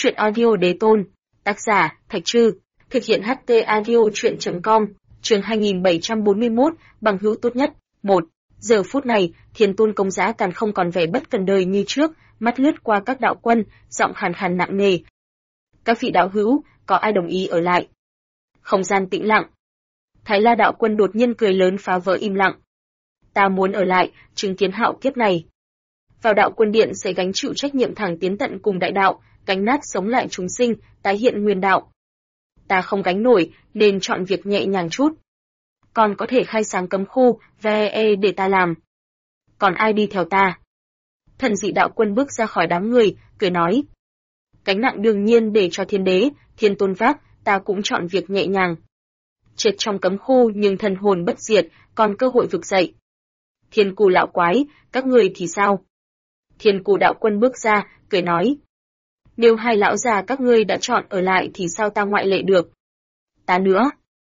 Chuyện audio đế tôn, tác giả, Thạch Trư, thực hiện HT audio chuyện.com, chương 2741, bằng hữu tốt nhất, 1. Giờ phút này, Thiên Tôn Công Giá Càn không còn vẻ bất cần đời như trước, mắt lướt qua các đạo quân, giọng khàn khàn nặng nề. Các vị đạo hữu, có ai đồng ý ở lại? Không gian tĩnh lặng. Thái La đạo quân đột nhiên cười lớn phá vỡ im lặng. Ta muốn ở lại, chứng kiến hạo kiếp này. Vào đạo quân điện sẽ gánh chịu trách nhiệm thẳng tiến tận cùng đại đạo, gánh nát sống lại chúng sinh, tái hiện nguyên đạo. Ta không gánh nổi, nên chọn việc nhẹ nhàng chút. Còn có thể khai sáng cấm khu, VE để ta làm. Còn ai đi theo ta? Thần dị đạo quân bước ra khỏi đám người, cười nói. Gánh nặng đương nhiên để cho thiên đế, thiên tôn vác, ta cũng chọn việc nhẹ nhàng. Chết trong cấm khu nhưng thần hồn bất diệt, còn cơ hội vực dậy. Thiên Cù lão quái, các người thì sao? Thiên Cù đạo quân bước ra, cười nói. Nếu hai lão già các ngươi đã chọn ở lại thì sao ta ngoại lệ được? Ta nữa.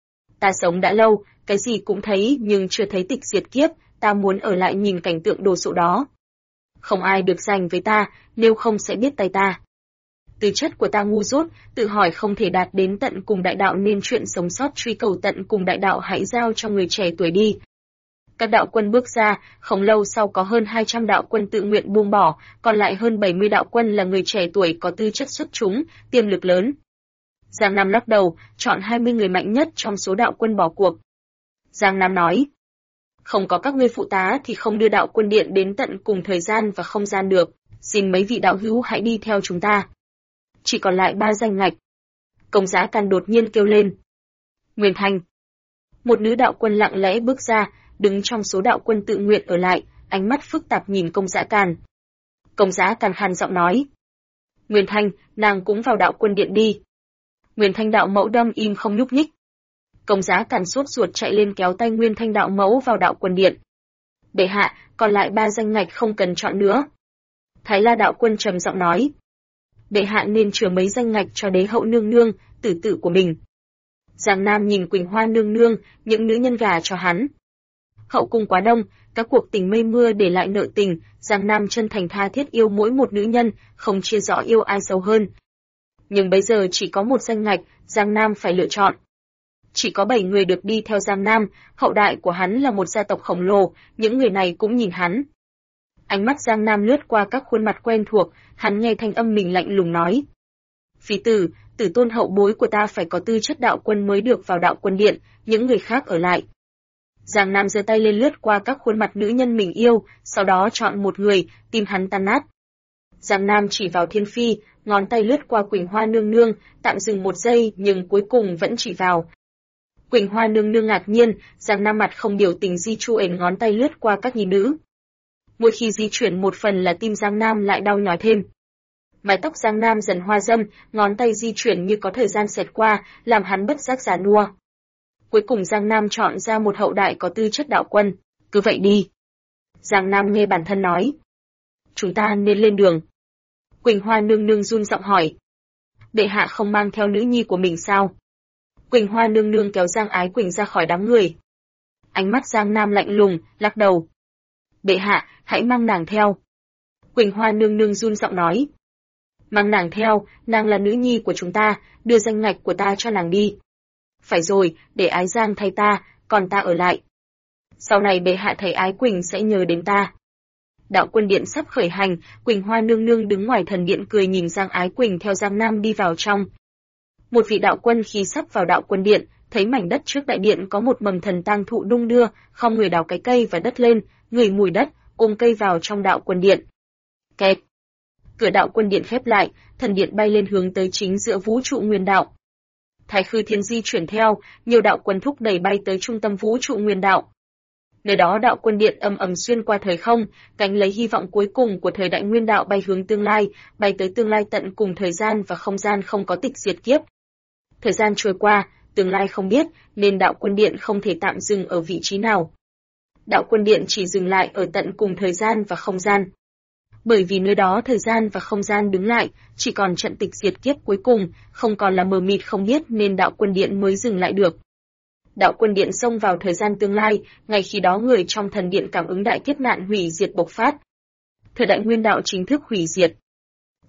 Ta sống đã lâu, cái gì cũng thấy nhưng chưa thấy tịch diệt kiếp, ta muốn ở lại nhìn cảnh tượng đồ sộ đó. Không ai được giành với ta, nếu không sẽ biết tay ta. Tư chất của ta ngu dốt, tự hỏi không thể đạt đến tận cùng đại đạo nên chuyện sống sót truy cầu tận cùng đại đạo hãy giao cho người trẻ tuổi đi. Các đạo quân bước ra, không lâu sau có hơn 200 đạo quân tự nguyện buông bỏ, còn lại hơn 70 đạo quân là người trẻ tuổi có tư chất xuất chúng, tiềm lực lớn. Giang Nam lắc đầu, chọn 20 người mạnh nhất trong số đạo quân bỏ cuộc. Giang Nam nói, không có các ngươi phụ tá thì không đưa đạo quân điện đến tận cùng thời gian và không gian được, xin mấy vị đạo hữu hãy đi theo chúng ta. Chỉ còn lại 3 danh ngạch. Công Giá Càn đột nhiên kêu lên. Nguyên Thanh. Một nữ đạo quân lặng lẽ bước ra, đứng trong số đạo quân tự nguyện ở lại, ánh mắt phức tạp nhìn Công Giá Càn. Công Giá Càn khàn giọng nói. Nguyên Thanh, nàng cũng vào đạo quân điện đi. Nguyên Thanh đạo mẫu đâm im không nhúc nhích. Công Giá Càn sốt ruột chạy lên kéo tay Nguyên Thanh đạo mẫu vào đạo quân điện. Bệ hạ, còn lại 3 danh ngạch không cần chọn nữa. Thái La đạo quân trầm giọng nói. Bệ hạ nên chừa mấy danh ngạch cho đế hậu nương nương, tử tử của mình. Giang Nam nhìn Quỳnh Hoa nương nương, những nữ nhân gà cho hắn. Hậu cung quá đông, các cuộc tình mây mưa để lại nợ tình, Giang Nam chân thành tha thiết yêu mỗi một nữ nhân, không chia rõ yêu ai sâu hơn. Nhưng bây giờ chỉ có một danh ngạch, Giang Nam phải lựa chọn. Chỉ có 7 người được đi theo Giang Nam, hậu đại của hắn là một gia tộc khổng lồ, những người này cũng nhìn hắn. Ánh mắt Giang Nam lướt qua các khuôn mặt quen thuộc, hắn nghe thanh âm mình lạnh lùng nói. Phí tử, tử tôn hậu bối của ta phải có tư chất đạo quân mới được vào đạo quân điện, những người khác ở lại. Giang Nam giơ tay lên lướt qua các khuôn mặt nữ nhân mình yêu, sau đó chọn một người, tim hắn tan nát. Giang Nam chỉ vào Thiên Phi, ngón tay lướt qua Quỳnh Hoa nương nương, tạm dừng một giây nhưng cuối cùng vẫn chỉ vào. Quỳnh Hoa nương nương ngạc nhiên, Giang Nam mặt không biểu tình di chuyển ngón tay lướt qua các nhi nữ. Mỗi khi di chuyển một phần là tim Giang Nam lại đau nhói thêm. Mái tóc Giang Nam dần hoa râm, ngón tay di chuyển như có thời gian xẹt qua, làm hắn bất giác già nua. Cuối cùng Giang Nam chọn ra một hậu đại có tư chất đạo quân, cứ vậy đi. Giang Nam nghe bản thân nói. Chúng ta nên lên đường. Quỳnh Hoa nương nương run giọng hỏi. Bệ hạ không mang theo nữ nhi của mình sao? Quỳnh Hoa nương nương kéo Giang Ái Quỳnh ra khỏi đám người. Ánh mắt Giang Nam lạnh lùng, lắc đầu. Bệ hạ, hãy mang nàng theo. Quỳnh Hoa nương nương run giọng nói. Mang nàng theo, nàng là nữ nhi của chúng ta, đưa danh ngạch của ta cho nàng đi. Phải rồi, để Ái Giang thay ta, còn ta ở lại. Sau này bệ hạ thấy Ái Quỳnh sẽ nhớ đến ta. Đạo quân điện sắp khởi hành, Quỳnh Hoa nương nương đứng ngoài thần điện cười nhìn Giang Ái Quỳnh theo Giang Nam đi vào trong. Một vị đạo quân khi sắp vào đạo quân điện, thấy mảnh đất trước đại điện có một mầm thần tang thụ đung đưa, không người đào cái cây và đất lên, ngửi mùi đất, ôm cây vào trong đạo quân điện. Kẹt. Cửa đạo quân điện khép lại, thần điện bay lên hướng tới chính giữa vũ trụ nguyên đạo. Thái Khư Thiên di chuyển theo, nhiều đạo quân thúc đẩy bay tới trung tâm vũ trụ nguyên đạo. Nơi đó đạo quân điện ầm ầm xuyên qua thời không, cánh lấy hy vọng cuối cùng của thời đại nguyên đạo bay hướng tương lai, bay tới tương lai tận cùng thời gian và không gian không có tịch diệt kiếp. Thời gian trôi qua, tương lai không biết, nên đạo quân điện không thể tạm dừng ở vị trí nào. Đạo quân điện chỉ dừng lại ở tận cùng thời gian và không gian. Bởi vì nơi đó thời gian và không gian đứng lại, chỉ còn trận tịch diệt kiếp cuối cùng, không còn là mờ mịt không biết nên đạo quân điện mới dừng lại được. Đạo quân điện xông vào thời gian tương lai, ngay khi đó người trong thần điện cảm ứng đại kiếp nạn hủy diệt bộc phát. Thời đại nguyên đạo chính thức hủy diệt.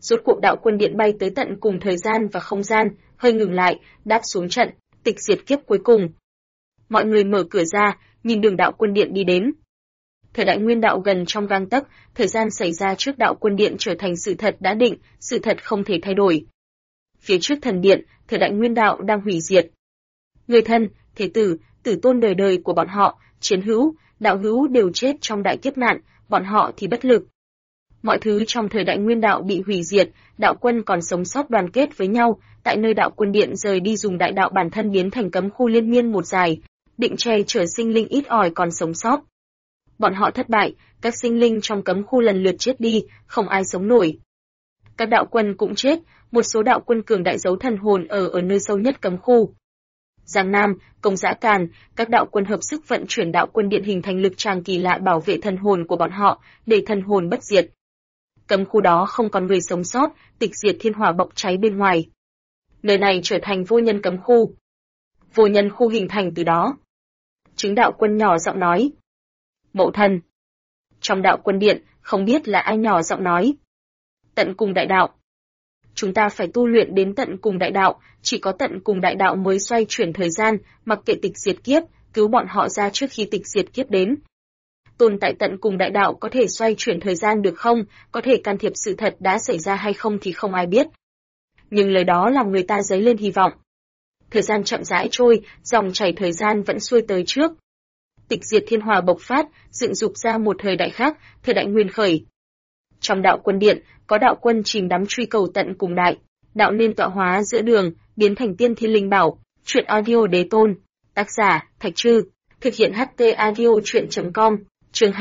Rốt cuộc đạo quân điện bay tới tận cùng thời gian và không gian, hơi ngừng lại, đáp xuống trận, tịch diệt kiếp cuối cùng. Mọi người mở cửa ra, nhìn đường đạo quân điện đi đến. Thời đại nguyên đạo gần trong gang tấc, thời gian xảy ra trước đạo quân điện trở thành sự thật đã định, sự thật không thể thay đổi. Phía trước thần điện, thời đại nguyên đạo đang hủy diệt. Người thân, thế tử, tử tôn đời đời của bọn họ, chiến hữu, đạo hữu đều chết trong đại kiếp nạn, bọn họ thì bất lực. Mọi thứ trong thời đại nguyên đạo bị hủy diệt, đạo quân còn sống sót đoàn kết với nhau, tại nơi đạo quân điện rời đi dùng đại đạo bản thân biến thành cấm khu liên miên một dài, định che chở sinh linh ít ỏi còn sống sót. Bọn họ thất bại, các sinh linh trong cấm khu lần lượt chết đi, không ai sống nổi. Các đạo quân cũng chết, một số đạo quân cường đại giấu thần hồn ở nơi sâu nhất cấm khu. Giang Nam, Công Giã Càn, các đạo quân hợp sức vận chuyển đạo quân điện hình thành lực tràng kỳ lạ bảo vệ thần hồn của bọn họ, để thần hồn bất diệt. Cấm khu đó không còn người sống sót, tịch diệt thiên hỏa bốc cháy bên ngoài. Nơi này trở thành vô nhân cấm khu. Vô nhân khu hình thành từ đó. Chứng đạo quân nhỏ giọng nói. Mẫu thân. Trong đạo quân điện, không biết là ai nhỏ giọng nói. Tận cùng đại đạo. Chúng ta phải tu luyện đến tận cùng đại đạo, chỉ có tận cùng đại đạo mới xoay chuyển thời gian, mặc kệ tịch diệt kiếp, cứu bọn họ ra trước khi tịch diệt kiếp đến. Tồn tại tận cùng đại đạo có thể xoay chuyển thời gian được không, có thể can thiệp sự thật đã xảy ra hay không thì không ai biết. Nhưng lời đó làm người ta dấy lên hy vọng. Thời gian chậm rãi trôi, dòng chảy thời gian vẫn xuôi tới trước. Tịch diệt thiên hỏa bộc phát, dựng dục ra một thời đại khác, thời đại nguyên khởi. Trong đạo quân điện, có đạo quân chìm đắm truy cầu tận cùng đại, đạo nên tọa hóa giữa đường, biến thành tiên thiên linh bảo. Truyện audio đế tôn, tác giả Thạch Trư, thực hiện HT audio truyện.com, chương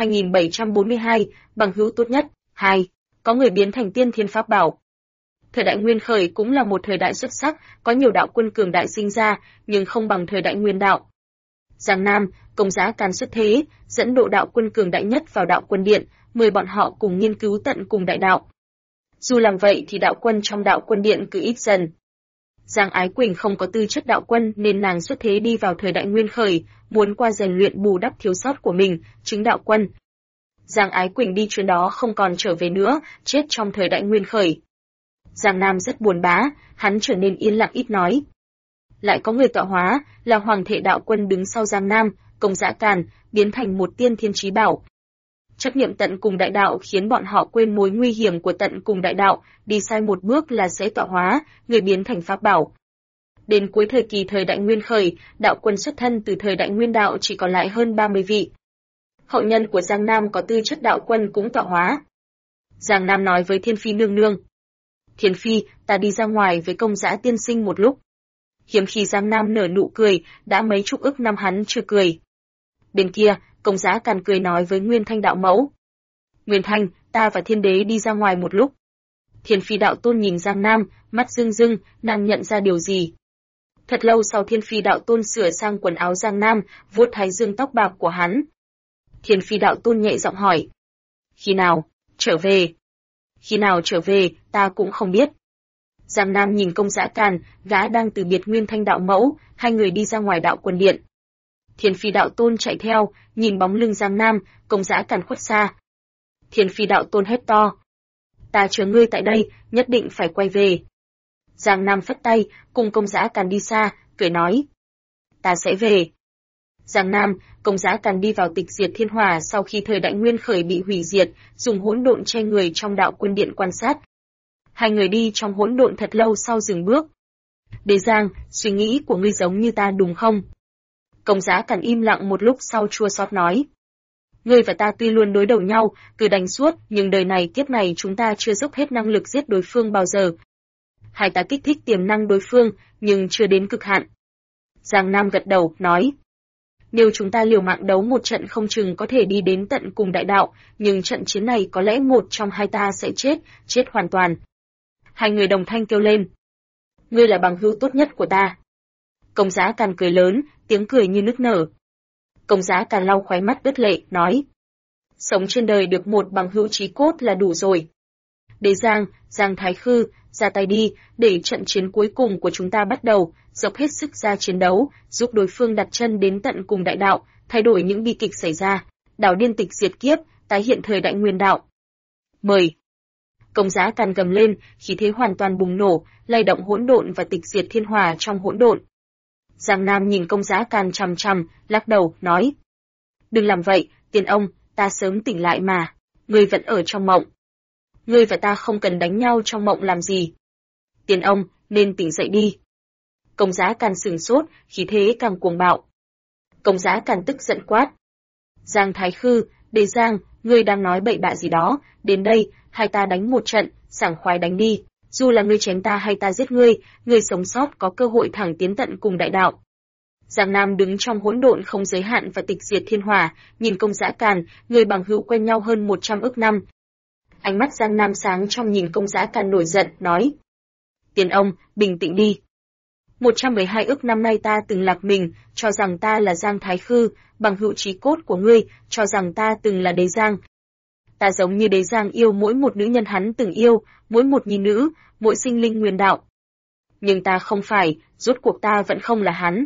2742, bằng hữu tốt nhất. 2. Có người biến thành tiên thiên pháp bảo. Thời đại nguyên khởi cũng là một thời đại xuất sắc, có nhiều đạo quân cường đại sinh ra, nhưng không bằng thời đại nguyên đạo. Giang Nam, Công Giã Càn xuất thế, dẫn độ đạo quân cường đại nhất vào đạo quân điện, mời bọn họ cùng nghiên cứu tận cùng đại đạo. Dù làm vậy thì đạo quân trong đạo quân điện cứ ít dần. Giang Ái Quỳnh không có tư chất đạo quân nên nàng xuất thế đi vào thời đại nguyên khởi, muốn qua rèn luyện bù đắp thiếu sót của mình, chứng đạo quân. Giang Ái Quỳnh đi chuyến đó không còn trở về nữa, chết trong thời đại nguyên khởi. Giang Nam rất buồn bã, hắn trở nên yên lặng ít nói. Lại có người tọa hóa, là Hoàng thể đạo quân đứng sau Giang Nam, Công Giã Càn, biến thành một tiên thiên chí bảo. Chấp niệm tận cùng đại đạo khiến bọn họ quên mối nguy hiểm của tận cùng đại đạo, đi sai một bước là sẽ tọa hóa, người biến thành pháp bảo. Đến cuối thời kỳ thời đại nguyên khởi, đạo quân xuất thân từ thời đại nguyên đạo chỉ còn lại hơn 30 vị. Hậu nhân của Giang Nam có tư chất đạo quân cũng tọa hóa. Giang Nam nói với Thiên Phi nương nương. Thiên Phi, ta đi ra ngoài với Công Giã tiên sinh một lúc. Hiếm khi Giang Nam nở nụ cười, đã mấy chục ức năm hắn chưa cười. Bên kia, Công Giã Càn cười nói với Nguyên Thanh đạo mẫu. Nguyên Thanh, ta và Thiên Đế đi ra ngoài một lúc. Thiên Phi đạo tôn nhìn Giang Nam, mắt rưng rưng, nàng nhận ra điều gì. Thật lâu sau Thiên Phi đạo tôn sửa sang quần áo Giang Nam, vuốt thái dương tóc bạc của hắn. Thiên Phi đạo tôn nhẹ giọng hỏi. Khi nào, trở về? Khi nào trở về, ta cũng không biết. Giang Nam nhìn Công Giã Càn, gã đang từ biệt Nguyên Thanh đạo mẫu, hai người đi ra ngoài đạo quân điện. Thiên Phi đạo tôn chạy theo, nhìn bóng lưng Giang Nam, Công Giã Càn khuất xa. Thiên Phi đạo tôn hét to. Ta chờ ngươi tại đây, nhất định phải quay về. Giang Nam phất tay, cùng Công Giã Càn đi xa, cười nói. Ta sẽ về. Giang Nam, Công Giã Càn đi vào tịch diệt thiên hỏa sau khi thời đại nguyên khởi bị hủy diệt, dùng hỗn độn che người trong đạo quân điện quan sát. Hai người đi trong hỗn độn thật lâu sau dừng bước. Đế Giang, suy nghĩ của ngươi giống như ta đúng không? Công Giã Càn im lặng một lúc sau chua xót nói. Ngươi và ta tuy luôn đối đầu nhau, cứ đánh suốt, nhưng đời này kiếp này chúng ta chưa dốc hết năng lực giết đối phương bao giờ. Hai ta kích thích tiềm năng đối phương, nhưng chưa đến cực hạn. Giang Nam gật đầu, nói. Nếu chúng ta liều mạng đấu một trận không chừng có thể đi đến tận cùng đại đạo, nhưng trận chiến này có lẽ một trong hai ta sẽ chết hoàn toàn. Hai người đồng thanh kêu lên. Ngươi là bằng hữu tốt nhất của ta. Công Giã Càn cười lớn, tiếng cười như nức nở. Công Giã Càn lau khóe mắt đứt lệ, nói. Sống trên đời được một bằng hữu chí cốt là đủ rồi. Đế Giang, Giang Thái Khư, ra tay đi, để trận chiến cuối cùng của chúng ta bắt đầu, dốc hết sức ra chiến đấu, giúp đối phương đặt chân đến tận cùng đại đạo, thay đổi những bi kịch xảy ra, đảo điên tịch diệt kiếp, tái hiện thời đại nguyên đạo. Mời. Công Giá Càn gầm lên, khí thế hoàn toàn bùng nổ, lay động hỗn độn và tịch diệt thiên hỏa trong hỗn độn. Giang Nam nhìn Công Giá Càn chằm chằm, lắc đầu, nói: "Đừng làm vậy, tiền ông, ta sớm tỉnh lại mà, ngươi vẫn ở trong mộng. Ngươi và ta không cần đánh nhau trong mộng làm gì. Tiền ông, nên tỉnh dậy đi." Công Giá Càn sửng sốt, khí thế càng cuồng bạo. Công Giá Càn tức giận quát: "Giang Thái Khư, Đế Giang, ngươi đang nói bậy bạ gì đó, đến đây, hai ta đánh một trận, sảng khoái đánh đi, dù là ngươi chém ta hay ta giết ngươi, ngươi sống sót có cơ hội thẳng tiến tận cùng đại đạo." Giang Nam đứng trong hỗn độn không giới hạn và tịch diệt thiên hỏa, nhìn Công Giá Càn, người bằng hữu quen nhau hơn 100 ức năm. Ánh mắt Giang Nam sáng trong nhìn Công Giá Càn nổi giận, nói: "Tiền ông, bình tĩnh đi. 112 ức năm nay ta từng lạc mình, cho rằng ta là Giang Thái Khư, bằng hữu chí cốt của ngươi, cho rằng ta từng là Đế Giang. Ta giống như Đế Giang yêu mỗi một nữ nhân hắn từng yêu, mỗi một nhi nữ, mỗi sinh linh nguyên đạo. Nhưng ta không phải, rốt cuộc ta vẫn không là hắn.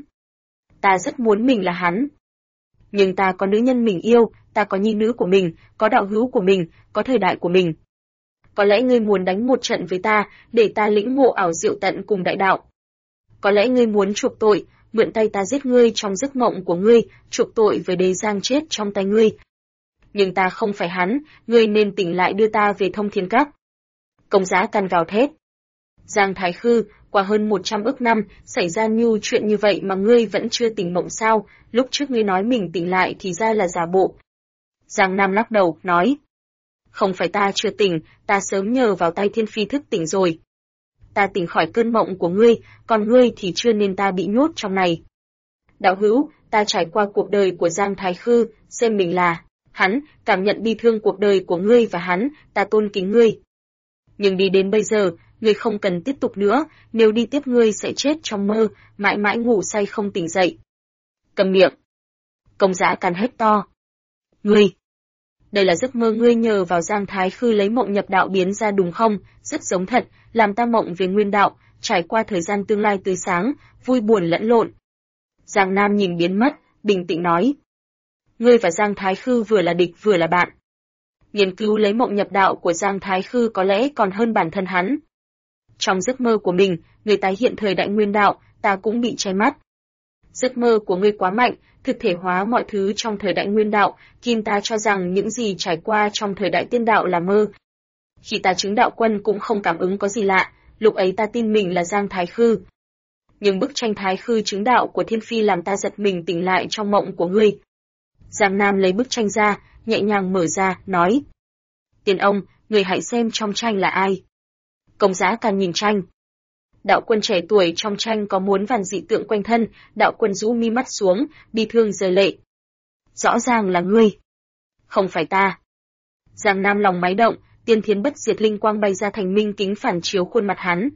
Ta rất muốn mình là hắn. Nhưng ta có nữ nhân mình yêu, ta có nhi nữ của mình, có đạo hữu của mình, có thời đại của mình. Có lẽ ngươi muốn đánh một trận với ta, để ta lĩnh ngộ ảo diệu tận cùng đại đạo. Có lẽ ngươi muốn chuộc tội, mượn tay ta giết ngươi trong giấc mộng của ngươi, chuộc tội với Đế Giang chết trong tay ngươi. Nhưng ta không phải hắn, ngươi nên tỉnh lại đưa ta về Thông Thiên Các." Công Giá Càn gào thét: "Giang Thái Khư, qua hơn 100 ức năm, xảy ra nhiều chuyện như vậy mà ngươi vẫn chưa tỉnh mộng sao, lúc trước ngươi nói mình tỉnh lại thì ra là giả bộ." Giang Nam lắc đầu, nói: "Không phải ta chưa tỉnh, ta sớm nhờ vào tay Thiên Phi thức tỉnh rồi. Ta tỉnh khỏi cơn mộng của ngươi, còn ngươi thì chưa nên ta bị nhốt trong này. Đạo hữu, ta trải qua cuộc đời của Giang Thái Khư, xem mình là hắn, cảm nhận bi thương cuộc đời của ngươi và hắn, ta tôn kính ngươi. Nhưng đi đến bây giờ, ngươi không cần tiếp tục nữa, nếu đi tiếp ngươi sẽ chết trong mơ, mãi mãi ngủ say không tỉnh dậy." "Cầm miệng!" Công Giá Càn hét to. "Ngươi! Đây là giấc mơ ngươi nhờ vào Giang Thái Khư lấy mộng nhập đạo biến ra đúng không? Rất giống thật, làm ta mộng về nguyên đạo, trải qua thời gian tương lai tươi sáng, vui buồn lẫn lộn." Giang Nam nhìn biến mất, bình tĩnh nói: "Ngươi và Giang Thái Khư vừa là địch vừa là bạn. Nghiên cứu lấy mộng nhập đạo của Giang Thái Khư có lẽ còn hơn bản thân hắn. Trong giấc mơ của mình, người tái hiện thời đại nguyên đạo, ta cũng bị che mắt. Giấc mơ của ngươi quá mạnh, thực thể hóa mọi thứ trong thời đại nguyên đạo, khiến ta cho rằng những gì trải qua trong thời đại tiên đạo là mơ. Khi ta chứng đạo quân cũng không cảm ứng có gì lạ, lúc ấy ta tin mình là Giang Thái Khư. Nhưng bức tranh Thái Khư chứng đạo của Thiên Phi làm ta giật mình tỉnh lại trong mộng của ngươi." Giang Nam lấy bức tranh ra, nhẹ nhàng mở ra, nói: "Tiền ông, người hãy xem trong tranh là ai." Công Giá Càn nhìn tranh. Đạo quân trẻ tuổi trong tranh có muôn vàn dị tượng quanh thân, đạo quân rũ mi mắt xuống, bi thương rơi lệ. "Rõ ràng là ngươi. Không phải ta." Giang Nam lòng máy động, tiên thiến bất diệt linh quang bay ra thành minh kính phản chiếu khuôn mặt hắn.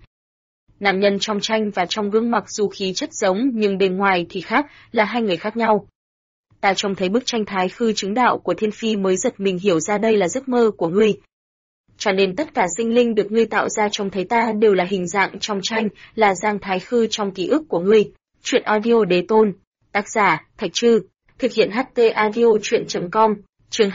Nam nhân trong tranh và trong gương mặc dù khí chất giống nhưng bên ngoài thì khác, là hai người khác nhau. Ta trông thấy bức tranh Thái Khư chứng đạo của Thiên Phi mới giật mình hiểu ra đây là giấc mơ của ngươi. Cho nên tất cả sinh linh được ngươi tạo ra trông thấy ta đều là hình dạng trong tranh, là Giang Thái Khư trong ký ức của ngươi." Truyện audio Đế Tôn. Tác giả: Thạch Trư. Thực hiện HT audio truyện.com. Chương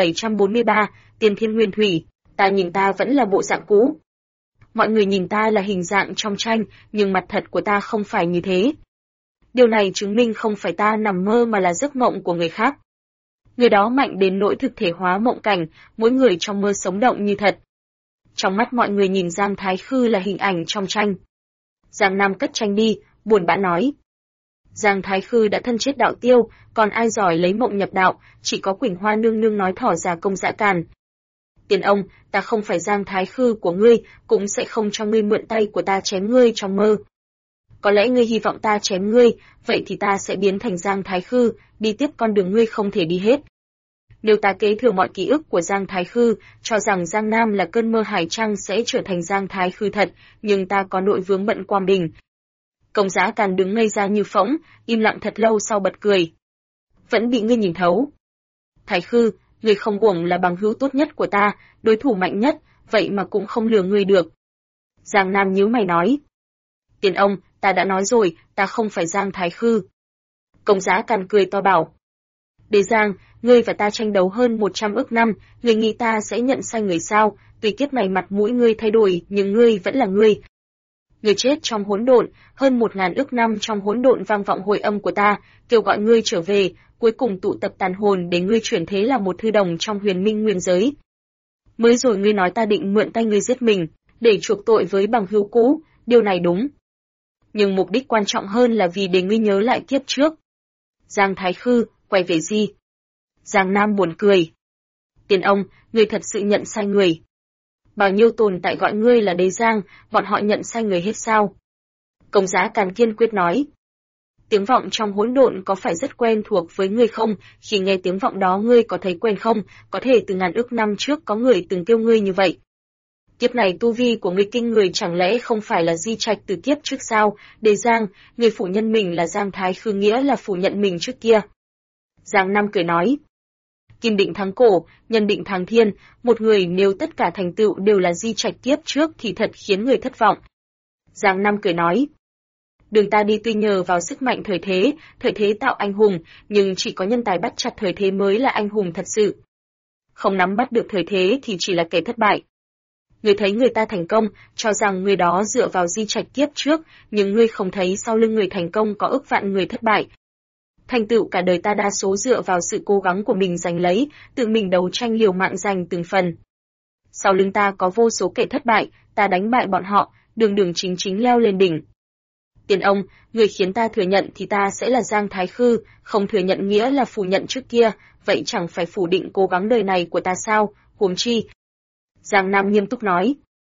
2743, Tiên Thiên Nguyên Thủy. Ta nhìn ta vẫn là bộ dạng cũ. Mọi người nhìn ta là hình dạng trong tranh, nhưng mặt thật của ta không phải như thế. Điều này chứng minh không phải ta nằm mơ mà là giấc mộng của người khác. Người đó mạnh đến nỗi thực thể hóa mộng cảnh, mỗi người trong mơ sống động như thật. Trong mắt mọi người nhìn Giang Thái Khư là hình ảnh trong tranh. Giang Nam cất tranh đi, buồn bã nói: "Giang Thái Khư đã thân chết đạo tiêu, còn ai giỏi lấy mộng nhập đạo, chỉ có Quỳnh Hoa nương nương nói thỏ ra Công Giá Càn. Tiền ông, ta không phải Giang Thái Khư của ngươi, cũng sẽ không cho ngươi mượn tay của ta chém ngươi trong mơ. Có lẽ ngươi hy vọng ta chém ngươi, vậy thì ta sẽ biến thành Giang Thái Khư, đi tiếp con đường ngươi không thể đi hết. Nếu ta kế thừa mọi ký ức của Giang Thái Khư, cho rằng Giang Nam là cơn mơ hải trăng sẽ trở thành Giang Thái Khư thật, nhưng ta có nội vướng bận quam bình." Công Giá Càn đứng ngây ra như phỗng, im lặng thật lâu sau bật cười. "Vẫn bị ngươi nhìn thấu. Thái Khư, ngươi không uổng là bằng hữu tốt nhất của ta, đối thủ mạnh nhất, vậy mà cũng không lừa ngươi được." Giang Nam nhíu mày nói: "Tiền ông, ta đã nói rồi, ta không phải Giang Thái Khư." Công Giá Càn cười to bảo: "Đế Giang, ngươi và ta tranh đấu hơn 100 ức năm, ngươi nghĩ ta sẽ nhận sai người sao? tuy kiếp này mặt mũi ngươi thay đổi, nhưng ngươi vẫn là ngươi. Ngươi chết trong hỗn độn, hơn 1000 ức năm trong hỗn độn vang vọng hồi âm của ta, kêu gọi ngươi trở về, cuối cùng tụ tập tàn hồn để ngươi chuyển thế là một thư đồng trong Huyền Minh nguyên giới. Mới rồi ngươi nói ta định mượn tay ngươi giết mình, để chuộc tội với bằng hữu cũ, điều này đúng. Nhưng mục đích quan trọng hơn là vì để ngươi nhớ lại kiếp trước. Giang Thái Khư, quay về gì? Giang Nam buồn cười. Tiền ông, ngươi thật sự nhận sai người. Bao nhiêu tồn tại gọi ngươi là Đế Giang, bọn họ nhận sai người hết sao? Công Giá Càn kiên quyết nói. Tiếng vọng trong hỗn độn có phải rất quen thuộc với ngươi không? Khi nghe tiếng vọng đó ngươi có thấy quen không? Có thể từ ngàn ức năm trước có người từng kêu ngươi như vậy. Kiếp này tu vi của ngươi kinh người, chẳng lẽ không phải là di trạch từ kiếp trước sao? Đế Giang, ngươi phủ nhận mình là Giang Thái Khư nghĩa là phủ nhận mình trước kia. Giang Nam cười nói. Kim định thắng cổ, nhân định thắng thiên, một người nếu tất cả thành tựu đều là di trạch kiếp trước thì thật khiến người thất vọng. Giang Nam cười nói. Đường ta đi tuy nhờ vào sức mạnh thời thế tạo anh hùng, nhưng chỉ có nhân tài bắt chặt thời thế mới là anh hùng thật sự. Không nắm bắt được thời thế thì chỉ là kẻ thất bại. Ngươi thấy người ta thành công, cho rằng người đó dựa vào di trạch kiếp trước, nhưng ngươi không thấy sau lưng người thành công có ức vạn người thất bại. Thành tựu cả đời ta đa số dựa vào sự cố gắng của mình giành lấy, tự mình đấu tranh liều mạng giành từng phần. Sau lưng ta có vô số kẻ thất bại, ta đánh bại bọn họ, đường đường chính chính leo lên đỉnh. Tiền ông, người khiến ta thừa nhận thì ta sẽ là Giang Thái Khư, không thừa nhận nghĩa là phủ nhận trước kia, vậy chẳng phải phủ định cố gắng đời này của ta sao, huống chi. Giang Nam nghiêm túc nói.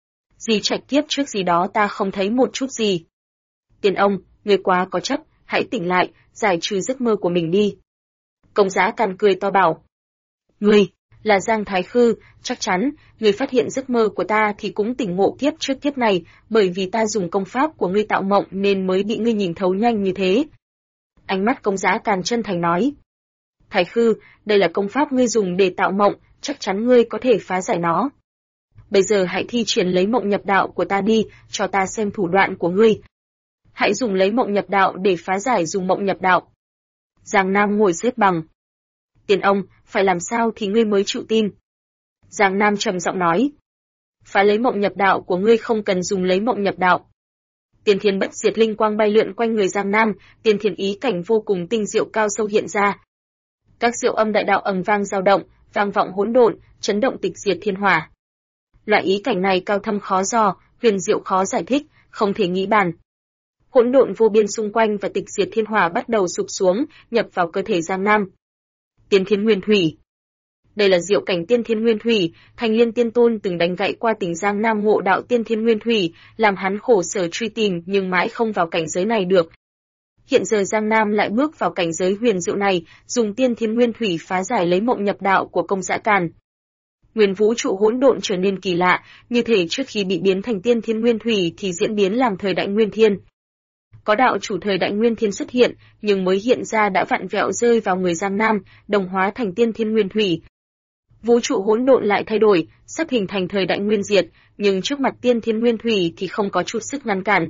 Di trạch kiếp trước gì đó ta không thấy một chút gì. Tiền ông, người quá có chấp, hãy tỉnh lại, giải trừ giấc mơ của mình đi. Công Giá Càn cười to bảo. Ngươi, là Giang Thái Khư, chắc chắn, ngươi phát hiện giấc mơ của ta thì cũng tỉnh ngộ kiếp trước kiếp này, bởi vì ta dùng công pháp của ngươi tạo mộng nên mới bị ngươi nhìn thấu nhanh như thế. Ánh mắt Công Giá Càn chân thành nói. Thái Khư, đây là công pháp ngươi dùng để tạo mộng, chắc chắn ngươi có thể phá giải nó. Bây giờ hãy thi triển lấy mộng nhập đạo của ta đi, cho ta xem thủ đoạn của ngươi. Hãy dùng lấy mộng nhập đạo để phá giải dùng mộng nhập đạo. Giang Nam ngồi xếp bằng. Tiền ông, phải làm sao thì ngươi mới chịu tin? Giang Nam trầm giọng nói. Phá lấy mộng nhập đạo của ngươi không cần dùng lấy mộng nhập đạo. Tiên thiên bất diệt linh quang bay lượn quanh người Giang Nam, tiên thiên ý cảnh vô cùng tinh diệu cao sâu hiện ra. Các diệu âm đại đạo ầm vang dao động, vang vọng hỗn độn, chấn động tịch diệt thiên hỏa. Loại ý cảnh này cao thâm khó dò, huyền diệu khó giải thích, không thể nghĩ bàn. Hỗn độn vô biên xung quanh và tịch diệt thiên hỏa bắt đầu sụp xuống, nhập vào cơ thể Giang Nam. Tiên thiên nguyên thủy. Đây là diệu cảnh tiên thiên nguyên thủy, Thành Liên Tiên Tôn từng đánh gãy qua tỉnh Giang Nam ngộ đạo tiên thiên nguyên thủy, làm hắn khổ sở truy tìm nhưng mãi không vào cảnh giới này được. Hiện giờ Giang Nam lại bước vào cảnh giới huyền diệu này, dùng tiên thiên nguyên thủy phá giải lấy mộng nhập đạo của Công Giá Càn. Nguyên vũ trụ hỗn độn trở nên kỳ lạ, như thể trước khi bị biến thành tiên thiên nguyên thủy thì diễn biến làm thời đại nguyên thiên. Có đạo chủ thời đại nguyên thiên xuất hiện, nhưng mới hiện ra đã vặn vẹo rơi vào người Giang Nam, đồng hóa thành tiên thiên nguyên thủy. Vũ trụ hỗn độn lại thay đổi, sắp hình thành thời đại nguyên diệt, nhưng trước mặt tiên thiên nguyên thủy thì không có chút sức ngăn cản.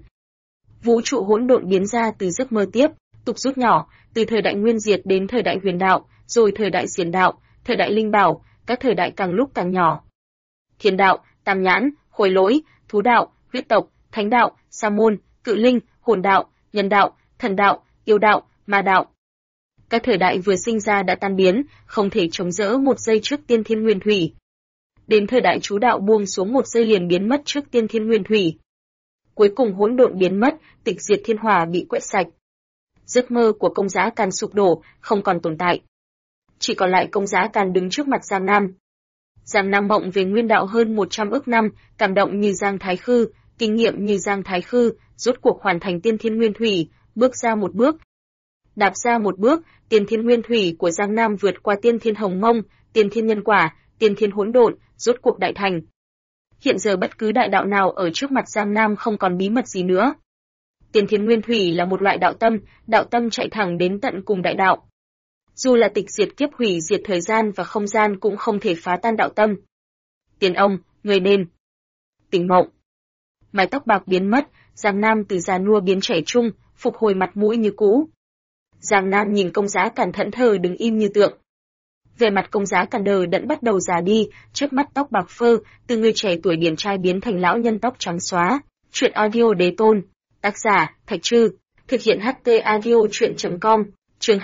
Vũ trụ hỗn độn biến ra từ giấc mơ tiếp, tục rút nhỏ, từ thời đại nguyên diệt đến thời đại huyền đạo, rồi thời đại xiển đạo, thời đại linh bảo, các thời đại càng lúc càng nhỏ. Thiên đạo, tam nhãn, khối lỗi, thú đạo, huyết tộc, thánh đạo, sa môn, cự linh, hồn đạo, nhân đạo, thần đạo, yêu đạo, ma đạo. Các thời đại vừa sinh ra đã tan biến, không thể chống đỡ một giây trước tiên thiên nguyên thủy. Đến thời đại chú đạo buông xuống một giây liền biến mất trước tiên thiên nguyên thủy. Cuối cùng hỗn độn biến mất, tịch diệt thiên hỏa bị quét sạch. Giấc mơ của Công Giá Càn sụp đổ, không còn tồn tại. Chỉ còn lại Công Giá Càn đứng trước mặt Giang Nam. Giang Nam mộng về nguyên đạo hơn 100 ức năm, cảm động như Giang Thái Khư, kinh nghiệm như Giang Thái Khư, rốt cuộc hoàn thành tiên thiên nguyên thủy, bước ra một bước. Đạp ra một bước, tiên thiên nguyên thủy của Giang Nam vượt qua tiên thiên hồng mông, tiên thiên nhân quả, tiên thiên hỗn độn, rốt cuộc đại thành. Hiện giờ bất cứ đại đạo nào ở trước mặt Giang Nam không còn bí mật gì nữa. Tiên thiên nguyên thủy là một loại đạo tâm chạy thẳng đến tận cùng đại đạo. Dù là tịch diệt kiếp hủy diệt thời gian và không gian cũng không thể phá tan đạo tâm. Tiền ông, người nên tỉnh mộng. Mái tóc bạc biến mất, Giang Nam từ già nua biến trẻ trung, phục hồi mặt mũi như cũ. Giang Nam nhìn Công Giá Càn thẫn thờ đứng im như tượng. Về mặt công giá càn đờ đẫn bắt đầu già đi, trước mắt tóc bạc phơ, từ người trẻ tuổi điển trai biến thành lão nhân tóc trắng xóa. Chuyện audio đế tôn. Tác giả, Thạch Trư. Thực hiện HT audio chuyện.com. Chương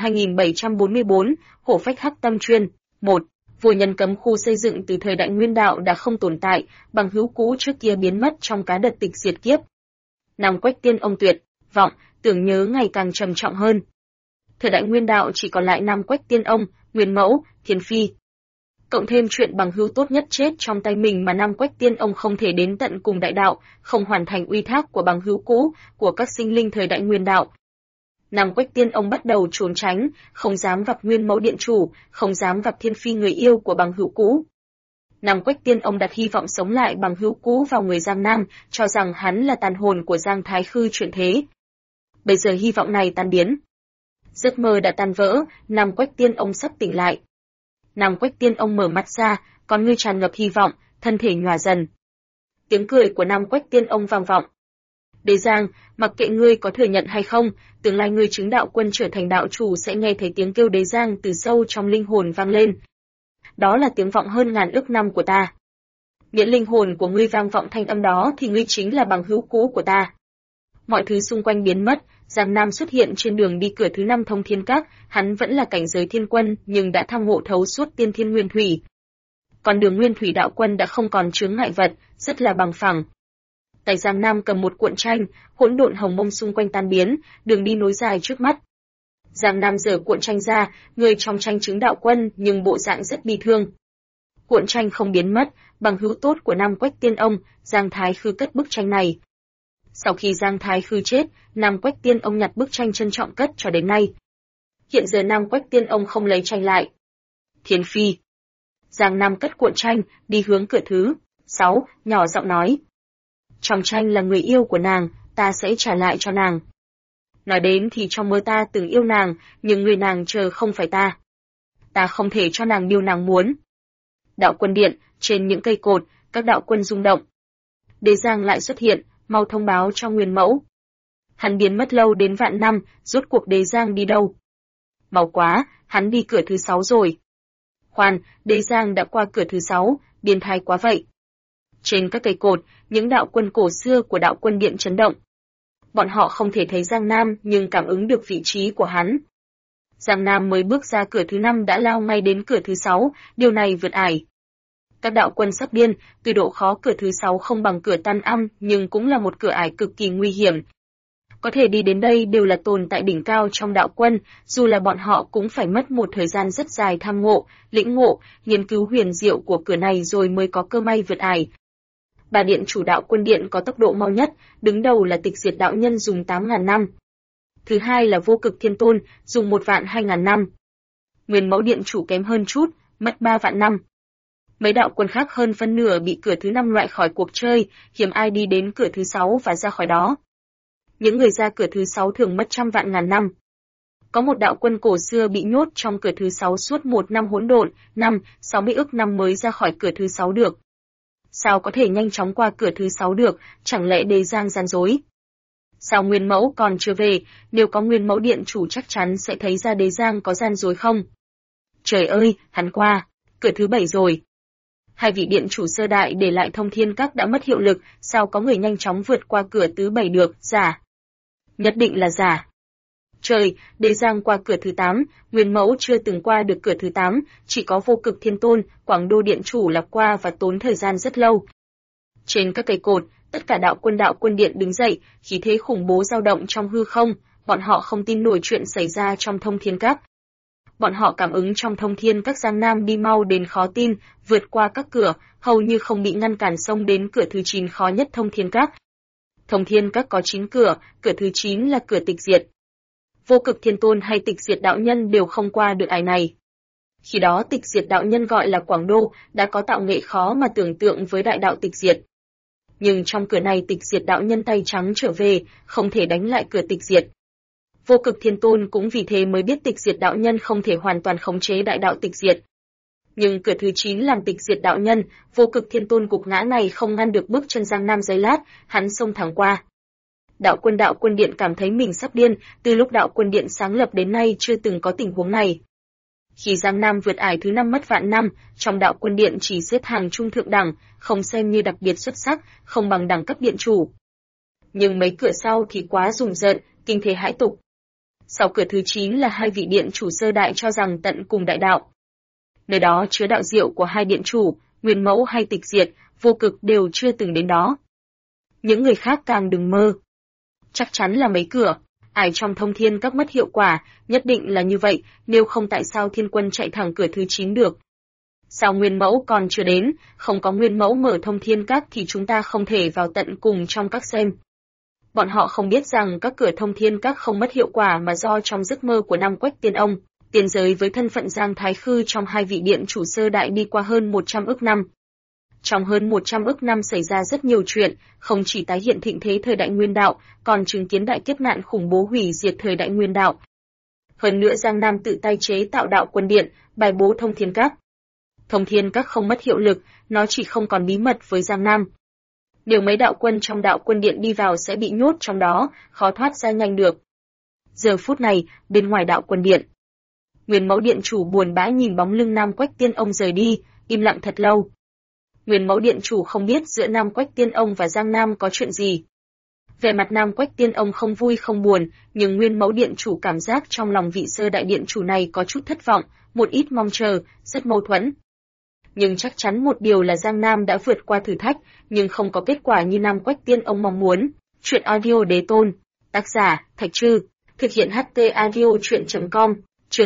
2744, Hổ phách hắc tâm chuyên. 1. Vua nhân cấm khu xây dựng từ thời đại Nguyên Đạo đã không tồn tại, bằng hữu cũ trước kia biến mất trong cá đợt tịch diệt kiếp. Nam Quách Tiên Ông tuyệt vọng, tưởng nhớ ngày càng trầm trọng hơn. Thời đại Nguyên Đạo chỉ còn lại Nam Quách Tiên Ông, Nguyên Mẫu, Thiên Phi. Cộng thêm chuyện bằng hữu tốt nhất chết trong tay mình mà Nam Quách Tiên Ông không thể đến tận cùng đại đạo, không hoàn thành uy thác của bằng hữu cũ, của các sinh linh thời đại Nguyên Đạo. Nam Quách Tiên Ông bắt đầu trốn tránh, không dám gặp Nguyên Mẫu Điện Chủ, không dám gặp Thiên Phi người yêu của bằng hữu cũ. Nam Quách Tiên Ông đặt hy vọng sống lại bằng hữu cũ vào người Giang Nam, cho rằng hắn là tàn hồn của Giang Thái Khư chuyển thế. Bây giờ hy vọng này tan biến. Giấc mơ đã tan vỡ, Nam Quách Tiên Ông sắp tỉnh lại. Nam Quách Tiên Ông mở mắt ra, con ngươi tràn ngập hy vọng, thân thể nhòa dần. Tiếng cười của Nam Quách Tiên Ông vang vọng. Đế Giang, mặc kệ ngươi có thừa nhận hay không, tương lai ngươi chứng đạo quân trở thành đạo chủ sẽ nghe thấy tiếng kêu Đế Giang từ sâu trong linh hồn vang lên. Đó là tiếng vọng hơn ngàn ức năm của ta. Miễn linh hồn của ngươi vang vọng thanh âm đó thì ngươi chính là bằng hữu cũ của ta. Mọi thứ xung quanh biến mất, Giang Nam xuất hiện trên đường đi cửa thứ 5 Thông Thiên Các, hắn vẫn là cảnh giới thiên quân nhưng đã tham ngộ thấu suốt tiên thiên nguyên thủy. Còn đường nguyên thủy đạo quân đã không còn chướng ngại vật, rất là bằng phẳng. Tay Giang Nam cầm một cuộn tranh, hỗn độn hồng mông xung quanh tan biến, đường đi nối dài trước mắt. Giang Nam giở cuộn tranh ra, người trong tranh chứng đạo quân nhưng bộ dạng rất bi thương. Cuộn tranh không biến mất, bằng hữu tốt của Nam Quách Tiên Ông, Giang Thái Khư cất bức tranh này. Sau khi Giang Thái Khư chết, Nam Quách Tiên Ông nhặt bức tranh trân trọng cất cho đến nay. Hiện giờ Nam Quách Tiên Ông không lấy tranh lại. Thiên Phi. Giang Nam cất cuộn tranh, đi hướng cửa thứ 6, nhỏ giọng nói. Trong tranh là người yêu của nàng, ta sẽ trả lại cho nàng. Nói đến thì trong mơ ta từng yêu nàng, nhưng người nàng chờ không phải ta. Ta không thể cho nàng điều nàng muốn. Đạo quân điện, trên những cây cột, các đạo quân rung động. Đế Giang lại xuất hiện, mau thông báo cho Nguyên Mẫu. Hắn biến mất lâu đến vạn năm, rốt cuộc Đế Giang đi đâu? Mau quá, hắn đi cửa thứ 6 rồi. Khoan, Đế Giang đã qua cửa thứ 6, biến thái quá vậy. Trên các cây cột, những đạo quân cổ xưa của đạo quân điện chấn động. Bọn họ không thể thấy Giang Nam nhưng cảm ứng được vị trí của hắn. Giang Nam mới bước ra cửa thứ 5 đã lao ngay đến cửa thứ 6, điều này vượt ải. Các đạo quân sắp điên, tuy độ khó cửa thứ 6 không bằng cửa Tan Âm nhưng cũng là một cửa ải cực kỳ nguy hiểm. Có thể đi đến đây đều là tồn tại đỉnh cao trong đạo quân, dù là bọn họ cũng phải mất một thời gian rất dài tham ngộ, lĩnh ngộ, nghiên cứu huyền diệu của cửa này rồi mới có cơ may vượt ải. Bà điện chủ đạo quân điện có tốc độ mau nhất, đứng đầu là Tịch Diệt đạo nhân dùng 8.000 năm. Thứ hai là Vô Cực Thiên Tôn, dùng 1.200.000 năm. Nguyên Mẫu điện chủ kém hơn chút, mất 3 vạn năm. Mấy đạo quân khác hơn phân nửa bị cửa thứ 5 loại khỏi cuộc chơi, hiếm ai đi đến cửa thứ 6 và ra khỏi đó. Những người ra cửa thứ 6 thường mất trăm vạn ngàn năm. Có một đạo quân cổ xưa bị nhốt trong cửa thứ 6 suốt 1 năm hỗn độn, 60 ức năm mới ra khỏi cửa thứ 6 được. Sao có thể nhanh chóng qua cửa thứ 6 được, chẳng lẽ Đế Giang gian dối? Sao Nguyên Mẫu còn chưa về, nếu có Nguyên Mẫu điện chủ chắc chắn sẽ thấy ra Đế Giang có gian dối không? Trời ơi, hắn qua, cửa thứ 7 rồi. Hai vị điện chủ sơ đại để lại Thông Thiên Các đã mất hiệu lực, sao có người nhanh chóng vượt qua cửa thứ 7 được, giả? Nhất định là giả. Trời, Đế Giang qua cửa thứ 8, Nguyên Mẫu chưa từng qua được cửa thứ 8, chỉ có Vô Cực Thiên Tôn, Quảng Đô điện chủ lạc qua và tốn thời gian rất lâu. Trên các cây cột, tất cả đạo quân điện đứng dậy, khí thế khủng bố dao động trong hư không, bọn họ không tin nổi chuyện xảy ra trong Thông Thiên Các. Bọn họ cảm ứng trong Thông Thiên Các Giang Nam đi mau đến khó tin, vượt qua các cửa, hầu như không bị ngăn cản xông đến cửa thứ 9 khó nhất Thông Thiên Các. Thông Thiên Các có 9 cửa, cửa thứ 9 là cửa tịch diệt. Vô Cực Thiên Tôn hay Tịch Diệt đạo nhân đều không qua được ải này. Khi đó Tịch Diệt đạo nhân gọi là Quảng Đô, đã có tạo nghệ khó mà tưởng tượng với đại đạo tịch diệt. Nhưng trong cửa này Tịch Diệt đạo nhân tay trắng trở về, không thể đánh lại cửa tịch diệt. Vô Cực Thiên Tôn cũng vì thế mới biết Tịch Diệt đạo nhân không thể hoàn toàn khống chế đại đạo tịch diệt. Nhưng cửa thứ 9 làm Tịch Diệt đạo nhân, Vô Cực Thiên Tôn gục ngã này không ngăn được bước chân Giang Nam giây lát, hắn xông thẳng qua. Đạo quân điện cảm thấy mình sắp điên, từ lúc đạo quân điện sáng lập đến nay chưa từng có tình huống này. Khi Giang Nam vượt ải thứ 5 mất vạn năm, trong đạo quân điện chỉ xếp hàng trung thượng đẳng, không xem như đặc biệt xuất sắc, không bằng đẳng cấp điện chủ. Nhưng mấy cửa sau thì quá rùng rợn, kinh thế hãi tục. Sau cửa thứ 9 là hai vị điện chủ sơ đại cho rằng tận cùng đại đạo. Nơi đó chứa đạo diệu của hai điện chủ, Nguyên Mẫu hay Tịch Diệt, Vô Cực đều chưa từng đến đó. Những người khác càng đừng mơ. Chắc chắn là mấy cửa, ải trong thông thiên các mất hiệu quả, nhất định là như vậy, nếu không tại sao thiên quân chạy thẳng cửa thứ 9 được. Sao Nguyên Mẫu còn chưa đến, không có Nguyên Mẫu mở thông thiên các thì chúng ta không thể vào tận cùng trong các xem. Bọn họ không biết rằng các cửa thông thiên các không mất hiệu quả mà do trong giấc mơ của Nam Quách Tiên Ông, tiền giới với thân phận Giang Thái Khư trong hai vị điện chủ sơ đại đi qua hơn 100 ức năm. Trong hơn 100 ức năm xảy ra rất nhiều chuyện, không chỉ tái hiện thịnh thế thời đại Nguyên Đạo, còn chứng kiến đại kiếp nạn khủng bố hủy diệt thời đại Nguyên Đạo. Hơn nữa Giang Nam tự tay chế tạo đạo quân điện, bài bố thông thiên các. Thông thiên các không mất hiệu lực, nó chỉ không còn bí mật với Giang Nam. Nếu mấy đạo quân trong đạo quân điện đi vào sẽ bị nhốt trong đó, khó thoát ra nhanh được. Giờ phút này, bên ngoài đạo quân điện, Nguyên Mẫu điện chủ buồn bã nhìn bóng lưng Nam Quách Tiên Ông rời đi, im lặng thật lâu. Nguyên Mẫu điện chủ không biết giữa Nam Quách Tiên Ông và Giang Nam có chuyện gì. Vẻ mặt Nam Quách Tiên Ông không vui không buồn, nhưng Nguyên Mẫu điện chủ cảm giác trong lòng vị sơ đại điện chủ này có chút thất vọng, một ít mong chờ, rất mâu thuẫn. Nhưng chắc chắn một điều là Giang Nam đã vượt qua thử thách, nhưng không có kết quả như Nam Quách Tiên Ông mong muốn. Chuyện audio Đế Tôn, tác giả Thạch Trư, thực hiện HT audio truyện.com, chương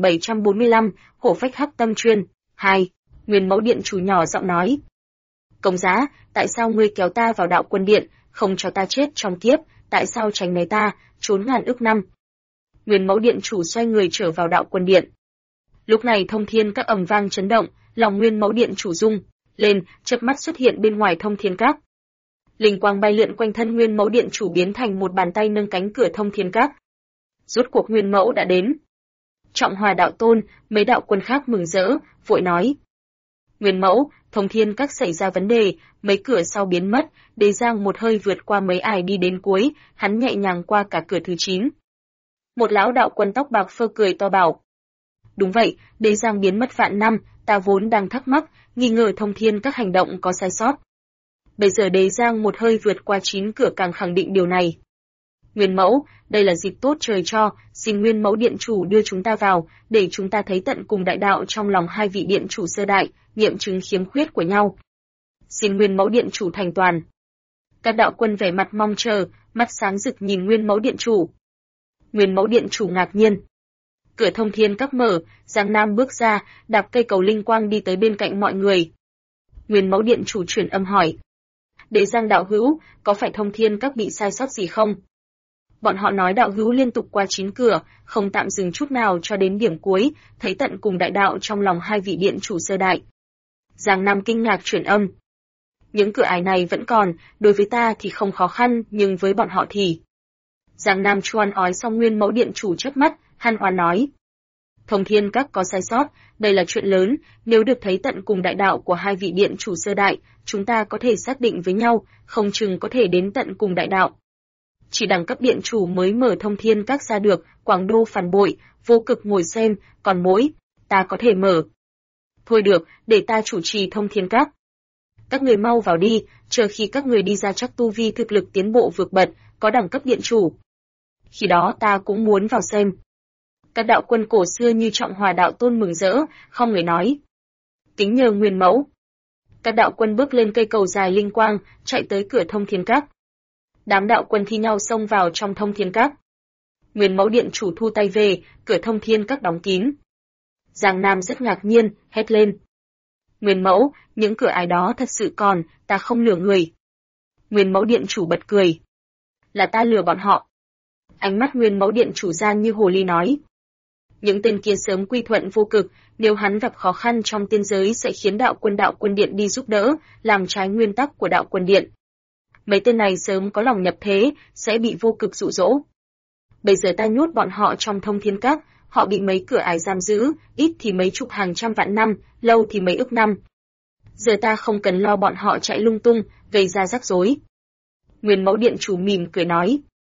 2745, Hổ Phách Hắc Tâm Chuyên, 2. Nguyên Mẫu điện chủ nhỏ giọng nói: Công giá, tại sao ngươi kéo ta vào đạo quân điện, không cho ta chết trong kiếp, tại sao tránh né ta, trốn ngàn ức năm? Nguyên Mẫu điện chủ xoay người trở vào đạo quân điện. Lúc này thông thiên các ầm vang chấn động, lòng Nguyên Mẫu điện chủ rung lên, chớp mắt xuất hiện bên ngoài thông thiên các. Linh quang bay lượn quanh thân Nguyên Mẫu điện chủ biến thành một bàn tay nâng cánh cửa thông thiên các. Rốt cuộc Nguyên Mẫu đã đến. Trọng Hòa đạo tôn, mấy đạo quân khác mừng rỡ, vội nói: Nguyên Mẫu, thông thiên các xảy ra vấn đề, mấy cửa sau biến mất. Đế Giang một hơi vượt qua mấy ải đi đến cuối, hắn nhẹ nhàng qua cả cửa thứ 9. Một lão đạo quân tóc bạc phơ cười to bảo: Đúng vậy, Đế Giang biến mất vạn năm, ta vốn đang thắc mắc, nghi ngờ thông thiên các hành động có sai sót. Bây giờ Đế Giang một hơi vượt qua 9 cửa càng khẳng định điều này. Nguyên Mẫu, đây là dịp tốt trời cho, xin Nguyên Mẫu điện chủ đưa chúng ta vào, để chúng ta thấy tận cùng đại đạo trong lòng hai vị điện chủ sơ đại, nghiệm chứng khiếm khuyết của nhau. Xin Nguyên Mẫu điện chủ thành toàn. Các đạo quân vẻ mặt mong chờ, mắt sáng rực nhìn Nguyên Mẫu điện chủ. Nguyên Mẫu điện chủ ngạc nhiên. Cửa thông thiên các mở, Giang Nam bước ra, đạp cây cầu linh quang đi tới bên cạnh mọi người. Nguyên Mẫu điện chủ truyền âm hỏi: Đế Giang đạo hữu, có phải thông thiên các bị sai sót gì không? Bọn họ nói đạo hữu liên tục qua 9 cửa, không tạm dừng chút nào cho đến điểm cuối, thấy tận cùng đại đạo trong lòng hai vị điện chủ sơ đại. Giang Nam kinh ngạc truyền âm: Những cửa ải này vẫn còn, đối với ta thì không khó khăn, nhưng với bọn họ thì... Giang Nam choan ói xong Nguyên Mẫu điện chủ chớp mắt, han oán nói: Thông thiên các có sai sót, đây là chuyện lớn, nếu được thấy tận cùng đại đạo của hai vị điện chủ sơ đại, chúng ta có thể xác định với nhau, không chừng có thể đến tận cùng đại đạo. Chỉ đẳng cấp điện chủ mới mở thông thiên các ra được, Quảng Đô phản bội, Vô Cực ngồi xem, còn mỗi, ta có thể mở. Thôi được, để ta chủ trì thông thiên các. Các người mau vào đi, chờ khi các người đi ra chắc tu vi thực lực tiến bộ vượt bậc, có đẳng cấp điện chủ. Khi đó ta cũng muốn vào xem. Các đạo quân cổ xưa như Trọng Hòa đạo tôn mừng rỡ, không người nói: Kính nhờ Nguyên Mẫu. Các đạo quân bước lên cây cầu dài linh quang, chạy tới cửa thông thiên các. Đám đạo quân thi nhau xông vào trong thông thiên các. Nguyên Mẫu điện chủ thu tay về, cửa thông thiên các đóng kín. Giang Nam rất ngạc nhiên, hét lên: Nguyên Mẫu, những cửa ải đó thật sự còn, ta không lừa người. Nguyên Mẫu điện chủ bật cười: Là ta lừa bọn họ. Ánh mắt Nguyên Mẫu điện chủ gian như hồ ly nói: Những tên kia sớm quy thuận Vô Cực, nếu hắn gặp khó khăn trong tiên giới sẽ khiến đạo quân điện đi giúp đỡ, làm trái nguyên tắc của đạo quân điện. Mấy tên này sớm có lòng nhập thế, sẽ bị Vô Cực dụ dỗ. Bây giờ ta nhốt bọn họ trong thông thiên các, họ bị mấy cửa ải giam giữ, ít thì mấy chục hàng trăm vạn năm, lâu thì mấy ức năm. Giờ ta không cần lo bọn họ chạy lung tung, gây ra rắc rối. Nguyên Mẫu điện chủ mỉm cười nói: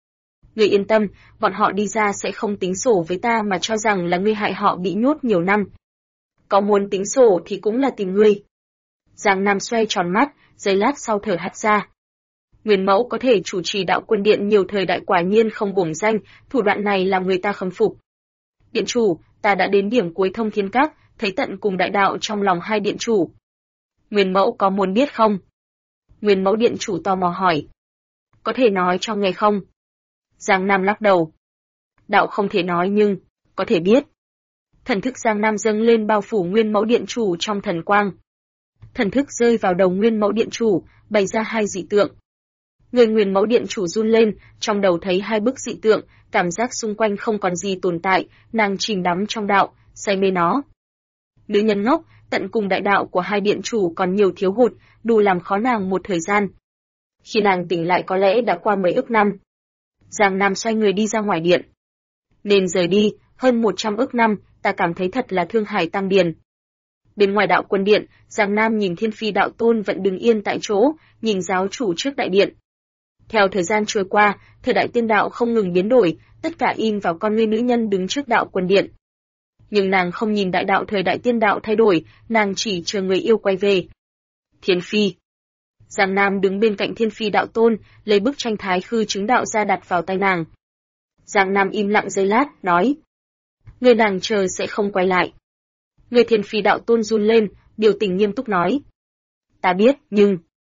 Ngươi yên tâm, bọn họ đi ra sẽ không tính sổ với ta mà cho rằng là ngươi hại họ bị nhốt nhiều năm. Có muốn tính sổ thì cũng là tìm ngươi. Giang Nam xoay tròn mắt, giây lát sau thở hắt ra. Nguyên Mẫu có thể chủ trì đạo quân điện nhiều thời đại quả nhiên không uổng danh, thủ đoạn này làm người ta khâm phục. Điện chủ, ta đã đến điểm cuối Thông Thiên Các, thấy tận cùng đại đạo trong lòng hai điện chủ. Nguyên Mẫu có muốn biết không? Nguyên Mẫu điện chủ tò mò hỏi. Có thể nói cho nghe không? Giang Nam lắc đầu. Đạo không thể nói nhưng, có thể biết. Thần thức Giang Nam dâng lên bao phủ Nguyên Mẫu điện chủ trong thần quang. Thần thức rơi vào đầu Nguyên Mẫu điện chủ, bày ra hai dị tượng. Người Nguyên Mẫu điện chủ run lên, trong đầu thấy hai bức dị tượng, cảm giác xung quanh không còn gì tồn tại, nàng chìm đắm trong đạo, say mê nó. Nữ nhân ngốc, tận cùng đại đạo của hai điện chủ còn nhiều thiếu hụt, đủ làm khó nàng một thời gian. Khi nàng tỉnh lại có lẽ đã qua mấy ức năm. Giang Nam xoay người đi ra ngoài điện. Nên rời đi, hơn 100 ức năm, ta cảm thấy thật là thương hải tăng điền. Bên ngoài đạo quân điện, Giang Nam nhìn Thiên Phi đạo tôn vẫn đứng yên tại chỗ, nhìn giáo chủ trước đại điện. Theo thời gian trôi qua, thời đại tiên đạo không ngừng biến đổi, tất cả in vào con ngươi nữ nhân đứng trước đạo quân điện. Nhưng nàng không nhìn đại đạo thời đại tiên đạo thay đổi, nàng chỉ chờ người yêu quay về. Thiên Phi. Giang Nam đứng bên cạnh Thiên Phi đạo tôn, lấy bức tranh thái khư chứng đạo ra đặt vào tay nàng. Giang Nam im lặng giây lát, nói. Người nàng chờ sẽ không quay lại. Người Thiên Phi đạo tôn run lên, biểu tình nghiêm túc nói. Ta biết, nhưng...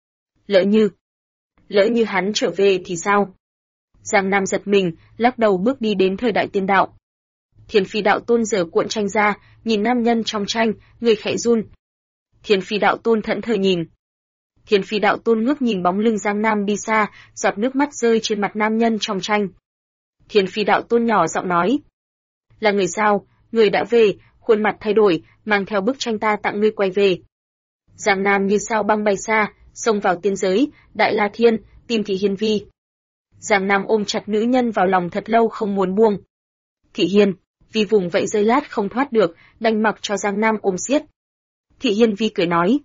Lỡ như hắn trở về thì sao? Giang Nam giật mình, lắc đầu bước đi đến thời đại tiên đạo. Thiên Phi đạo tôn giở cuộn tranh ra, nhìn nam nhân trong tranh, người khẽ run. Thiên Phi đạo tôn thẫn thờ nhìn. Thiên Phi đạo tôn ngước nhìn bóng lưng Giang Nam đi xa, giọt nước mắt rơi trên mặt nam nhân trong tranh. Thiên Phi đạo tôn nhỏ giọng nói. Là người sao, người đã về, khuôn mặt thay đổi, mang theo bức tranh ta tặng ngươi quay về. Giang Nam như sao băng bay xa, xông vào tiên giới, Đại La Thiên, tìm Thị Hiên Vi. Giang Nam ôm chặt nữ nhân vào lòng thật lâu không muốn buông. Thị Hiên, Vi vùng vậy giây lát không thoát được, đành mặc cho Giang Nam ôm siết. Thị Hiên Vi cười nói.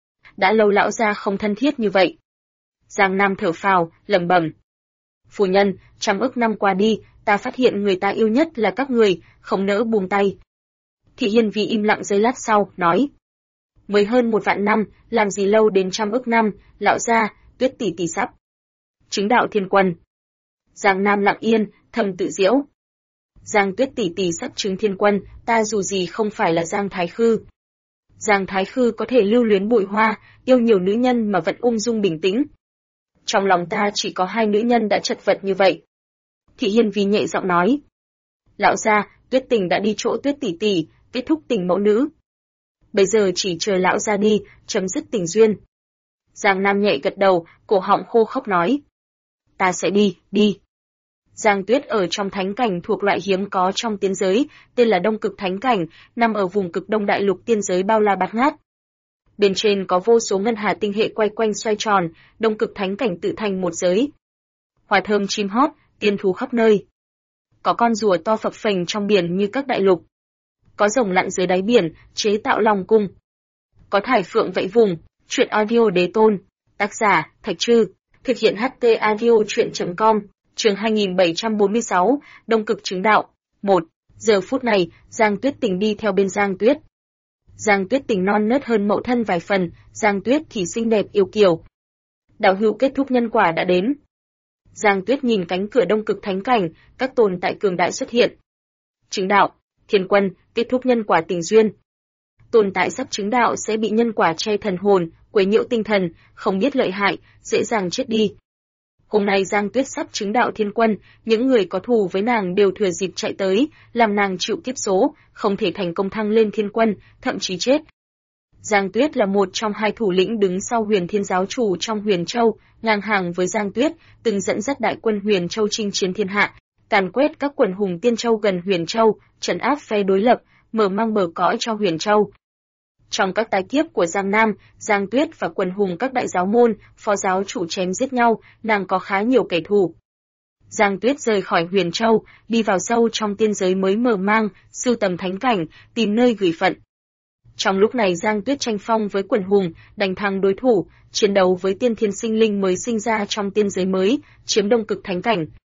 Đã lâu lão gia không thân thiết như vậy. Giang Nam thở phào, lẩm bẩm. Phu nhân, 100 ức năm qua đi, ta phát hiện người ta yêu nhất là các người, không nỡ buông tay. Thị Hiên Vi im lặng giây lát sau, nói. Mới hơn 1 vạn năm, làm gì lâu đến 100 ức năm, lão gia, Tuyết tỷ tỷ sắp chứng đạo thiên quân. Giang Nam lặng yên, thầm tự giễu. Giang Tuyết tỷ tỷ sắp chứng thiên quân, ta dù gì không phải là Giang Thái Khư. Giang Thái Khư có thể lưu luyến bụi hoa, yêu nhiều nữ nhân mà vẫn ung dung bình tĩnh. Trong lòng ta chỉ có 2 nữ nhân đã chật vật như vậy. Thị Hiên Vi nhẹ giọng nói. Lão gia, Tuyết tình đã đi chỗ Tuyết tỷ tỷ, kết thúc tình mẫu nữ. Bây giờ chỉ chờ lão gia đi, chấm dứt tình duyên. Giang Nam nhẹ gật đầu, cổ họng khô khốc nói. Ta sẽ đi. Giang Tuyết ở trong thánh cảnh thuộc loại hiếm có trong tiên giới, tên là Đông Cực Thánh Cảnh, nằm ở vùng cực Đông Đại Lục tiên giới bao la bát ngát. Bên trên có vô số ngân hà tinh hệ quay quanh xoay tròn, Đông Cực Thánh Cảnh tự thành một giới. Hoa thơm chim hót, tiên thú khắp nơi. Có con rùa to phập phềnh trong biển như các đại lục. Có rồng lặn dưới đáy biển, chế tạo lòng cung. Có thải phượng vẫy vùng, truyện audio đế tôn, tác giả, Thạch Trư, thực hiện HT audio truyện.com, chương 2746, Đông Cực chứng đạo. 1. Giờ phút này, Giang Tuyết Tình đi theo bên Giang Tuyết. Giang Tuyết Tình non nớt hơn mẫu thân vài phần, Giang Tuyết thì xinh đẹp yêu kiều. Đạo hữu kết thúc nhân quả đã đến. Giang Tuyết nhìn cánh cửa Đông Cực Thánh Cảnh, các tồn tại cường đại xuất hiện. Chứng đạo, thiên quân, kết thúc nhân quả tình duyên. Tồn tại sắp chứng đạo sẽ bị nhân quả che thần hồn, quấy nhiễu tinh thần, không biết lợi hại, dễ dàng chết đi. Hôm nay Giang Tuyết sắp chứng đạo thiên quân, những người có thù với nàng đều thừa dịp chạy tới, làm nàng chịu kiếp số, không thể thành công thăng lên thiên quân, thậm chí chết. Giang Tuyết là một trong 2 thủ lĩnh đứng sau Huyền Thiên giáo chủ trong Huyền Châu, ngang hàng với Giang Tuyết, từng dẫn dắt đại quân Huyền Châu chinh chiến thiên hạ, càn quét các quần hùng tiên châu gần Huyền Châu, trấn áp phe đối lập, mở mang bờ cõi cho Huyền Châu. Trong các tái kiếp của Giang Nam, Giang Tuyết và quần hùng các đại giáo môn, phó giáo chủ chém giết nhau, nàng có khá nhiều kẻ thù. Giang Tuyết rời khỏi Huyền Châu, đi vào sâu trong tiên giới mới mở mang, sưu tầm thánh cảnh, tìm nơi gửi phận. Trong lúc này Giang Tuyết tranh phong với quần hùng, đánh thắng đối thủ, chiến đấu với tiên thiên sinh linh mới sinh ra trong tiên giới mới, chiếm Đông Cực Thánh Cảnh.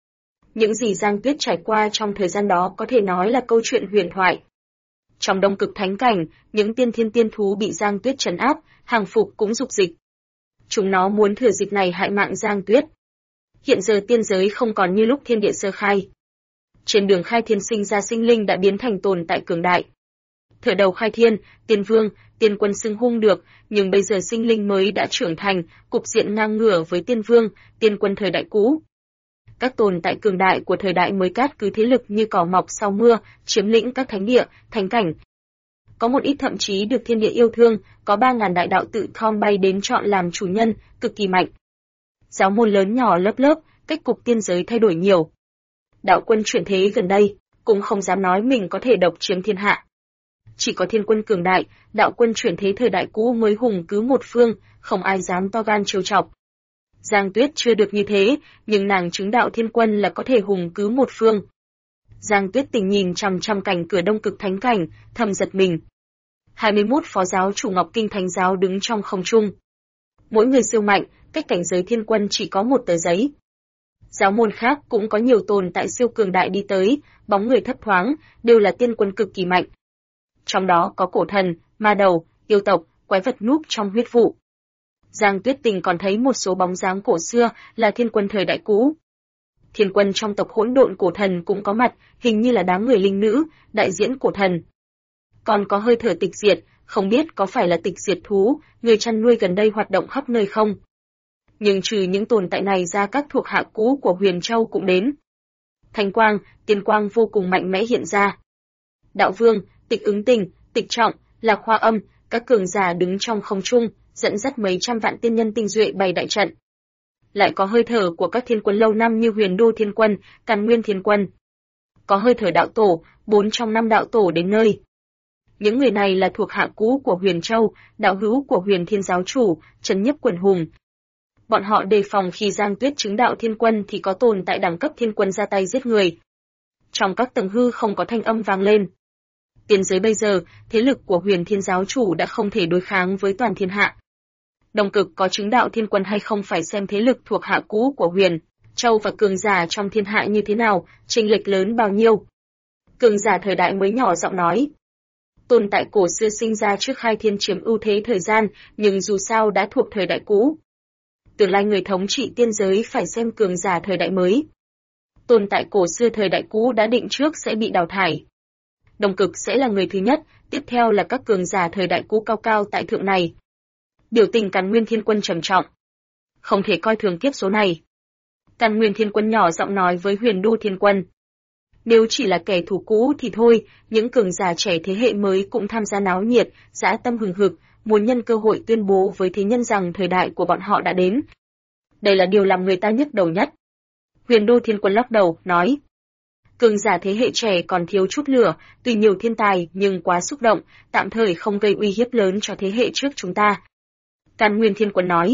Những gì Giang Tuyết trải qua trong thời gian đó có thể nói là câu chuyện huyền thoại. Trong Đông Cực Thánh Cảnh, những tiên thiên tiên thú bị Giang Tuyết trấn áp, hàng phục cũng dục dịch. Chúng nó muốn thừa dịp này hại mạng Giang Tuyết. Hiện giờ tiên giới không còn như lúc thiên địa sơ khai. Trên đường khai thiên sinh ra sinh linh đã biến thành tồn tại cường đại. Thời đầu khai thiên, tiên vương, tiên quân xưng hung được, nhưng bây giờ sinh linh mới đã trưởng thành, cục diện ngang ngửa với tiên vương, tiên quân thời đại cũ. Các tồn tại cường đại của thời đại mới cát cứ thế lực như cỏ mọc sau mưa, chiếm lĩnh các thánh địa, thánh cảnh. Có một ít thậm chí được thiên địa yêu thương, có 3.000 đại đạo tự thom bay đến chọn làm chủ nhân, cực kỳ mạnh. Giáo môn lớn nhỏ lớp lớp, cách cục tiên giới thay đổi nhiều. Đạo quân chuyển thế gần đây, cũng không dám nói mình có thể độc chiếm thiên hạ. Chỉ có thiên quân cường đại, đạo quân chuyển thế thời đại cũ mới hùng cứ một phương, không ai dám to gan trêu chọc. Giang Tuyết chưa được như thế, nhưng nàng chứng đạo thiên quân là có thể hùng cứ một phương. Giang Tuyết tình nhìn chằm chằm cảnh cửa Đông Cực Thánh Cảnh, thầm giật mình. 21 phó giáo chủ Ngọc Kinh Thánh giáo đứng trong không trung. Mỗi người siêu mạnh, cách cảnh giới thiên quân chỉ có một tờ giấy. Giáo môn khác cũng có nhiều tồn tại siêu cường đại đi tới, bóng người thấp thoáng, đều là tiên quân cực kỳ mạnh. Trong đó có cổ thần, ma đầu, yêu tộc, quái vật núp trong huyết vụ. Giang Tuyết Tình còn thấy một số bóng dáng cổ xưa là thiên quân thời đại cũ. Thiên quân trong tộc hỗn độn cổ thần cũng có mặt, hình như là đám người linh nữ, đại diễn cổ thần. Còn có hơi thở tịch diệt, không biết có phải là tịch diệt thú, người chăn nuôi gần đây hoạt động khắp nơi không? Nhưng trừ những tồn tại này ra các thuộc hạ cũ của Huyền Châu cũng đến. Thanh quang, tiên quang vô cùng mạnh mẽ hiện ra. Đạo Vương, Tịch Ứng Tình, Tịch Trọng, Lạc Hoa Âm, các cường giả đứng trong không trung, dẫn dắt mấy trăm vạn tiên nhân tinh duệ bày đại trận. Lại có hơi thở của các thiên quân lâu năm như Huyền Đô Thiên Quân, Càn Nguyên Thiên Quân. Có hơi thở đạo tổ, 4 trong 5 đạo tổ đến nơi. Những người này là thuộc hạ cũ của Huyền Châu, đạo hữu của Huyền Thiên giáo chủ, trấn nhiếp quần hùng. Bọn họ đề phòng khi Giang Tuyết chứng đạo thiên quân thì có tồn tại đẳng cấp thiên quân ra tay giết người. Trong các tầng hư không có thanh âm vang lên. Tiên giới bây giờ, thế lực của Huyền Thiên giáo chủ đã không thể đối kháng với toàn thiên hạ. Đông Cực có chứng đạo thiên quân hay không phải xem thế lực thuộc hạ cũ của Huyền Châu và cường giả trong thiên hạ như thế nào, chênh lệch lớn bao nhiêu. Cường giả thời đại mới nhỏ giọng nói. Tồn tại cổ xưa sinh ra trước khai thiên chiếm ưu thế thời gian, nhưng dù sao đã thuộc thời đại cũ. Tương lai người thống trị tiên giới phải xem cường giả thời đại mới. Tồn tại cổ xưa thời đại cũ đã định trước sẽ bị đào thải. Đông Cực sẽ là người thứ nhất, tiếp theo là các cường giả thời đại cũ cao cao tại thượng này. Biểu tình Càn Nguyên Thiên Quân trầm trọng. Không thể coi thường kiếp số này. Càn Nguyên Thiên Quân nhỏ giọng nói với Huyền Đô Thiên Quân. Nếu chỉ là kẻ thù cũ thì thôi, những cường giả trẻ thế hệ mới cũng tham gia náo nhiệt, dã tâm hừng hực, muốn nhân cơ hội tuyên bố với thế nhân rằng thời đại của bọn họ đã đến. Đây là điều làm người ta nhức đầu nhất. Huyền Đô Thiên Quân lắc đầu, nói. Cường giả thế hệ trẻ còn thiếu chút lửa, tuy nhiều thiên tài nhưng quá xúc động, tạm thời không gây uy hiếp lớn cho thế hệ trước chúng ta. Càn Nguyên Thiên Quân nói.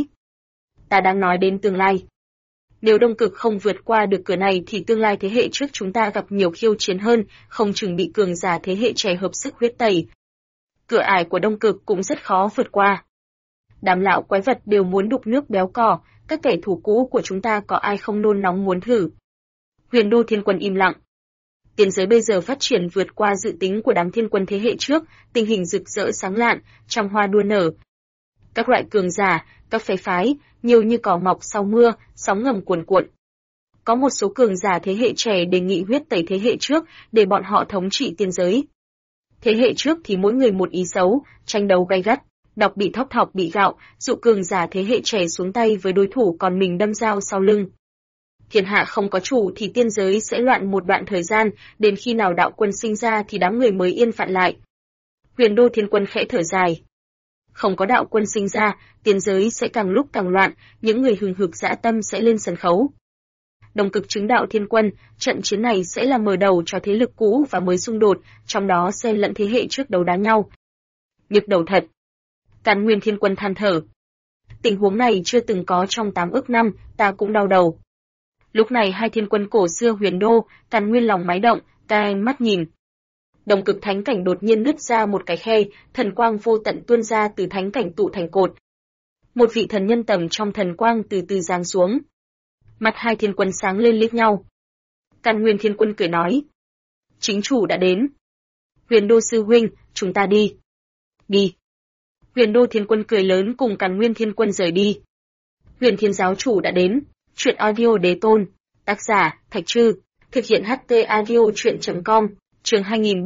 Ta đang nói đến tương lai. Nếu Đông Cực không vượt qua được cửa này thì tương lai thế hệ trước chúng ta gặp nhiều khiêu chiến hơn, không chừng bị cường giả thế hệ trẻ hợp sức huyết tẩy. Cửa ải của Đông Cực cũng rất khó vượt qua. Đám lão quái vật đều muốn đục nước béo cò, các kẻ thù cũ của chúng ta có ai không nôn nóng muốn thử. Huyền Đô Thiên Quân im lặng. Tiên giới bây giờ phát triển vượt qua dự tính của đám thiên quân thế hệ trước, tình hình rực rỡ sáng lạn, trăm hoa đua nở. Các loại cường giả, các phái phái, nhiều như cỏ mọc sau mưa, sóng ngầm cuồn cuộn. Có một số cường giả thế hệ trẻ đề nghị huyết tẩy thế hệ trước để bọn họ thống trị tiên giới. Thế hệ trước thì mỗi người một ý xấu, tranh đấu gay gắt, đọc bị thóc thọc bị gạo, dụ cường giả thế hệ trẻ xuống tay với đối thủ còn mình đâm dao sau lưng. Thiên hạ không có chủ thì tiên giới sẽ loạn một đoạn thời gian, đến khi nào đạo quân sinh ra thì đám người mới yên phận lại. Huyền Đô Thiên Quân khẽ thở dài. Không có đạo quân sinh ra, tiên giới sẽ càng lúc càng loạn, những người hừng hực dã tâm sẽ lên sân khấu. Đông Cực chứng đạo thiên quân, trận chiến này sẽ là mở đầu cho thế lực cũ và mới xung đột, trong đó xen lẫn thế hệ trước đấu đá nhau. Nhức đầu thật. Càn Nguyên Thiên Quân than thở. Tình huống này chưa từng có trong 8 ức năm, ta cũng đau đầu. Lúc này hai thiên quân cổ xưa Huyền Đô, Càn Nguyên lòng máy động, cai mắt nhìn. Đông Cực thánh cảnh đột nhiên nứt ra một cái khe, thần quang vô tận tuôn ra từ thánh cảnh tụ thành cột. Một vị thần nhân tầm trong thần quang từ từ giáng xuống. Mặt hai thiên quân sáng lên liếc nhau. Càn Nguyên Thiên Quân cười nói. Chính chủ đã đến. Huyền Đô sư huynh, chúng ta đi. Đi. Huyền Đô Thiên Quân cười lớn cùng Càn Nguyên Thiên Quân rời đi. Huyền Thiên giáo chủ đã đến. Truyện audio đế tôn. Tác giả, Thạch Trư. Thực hiện HT audio truyện.com. Chương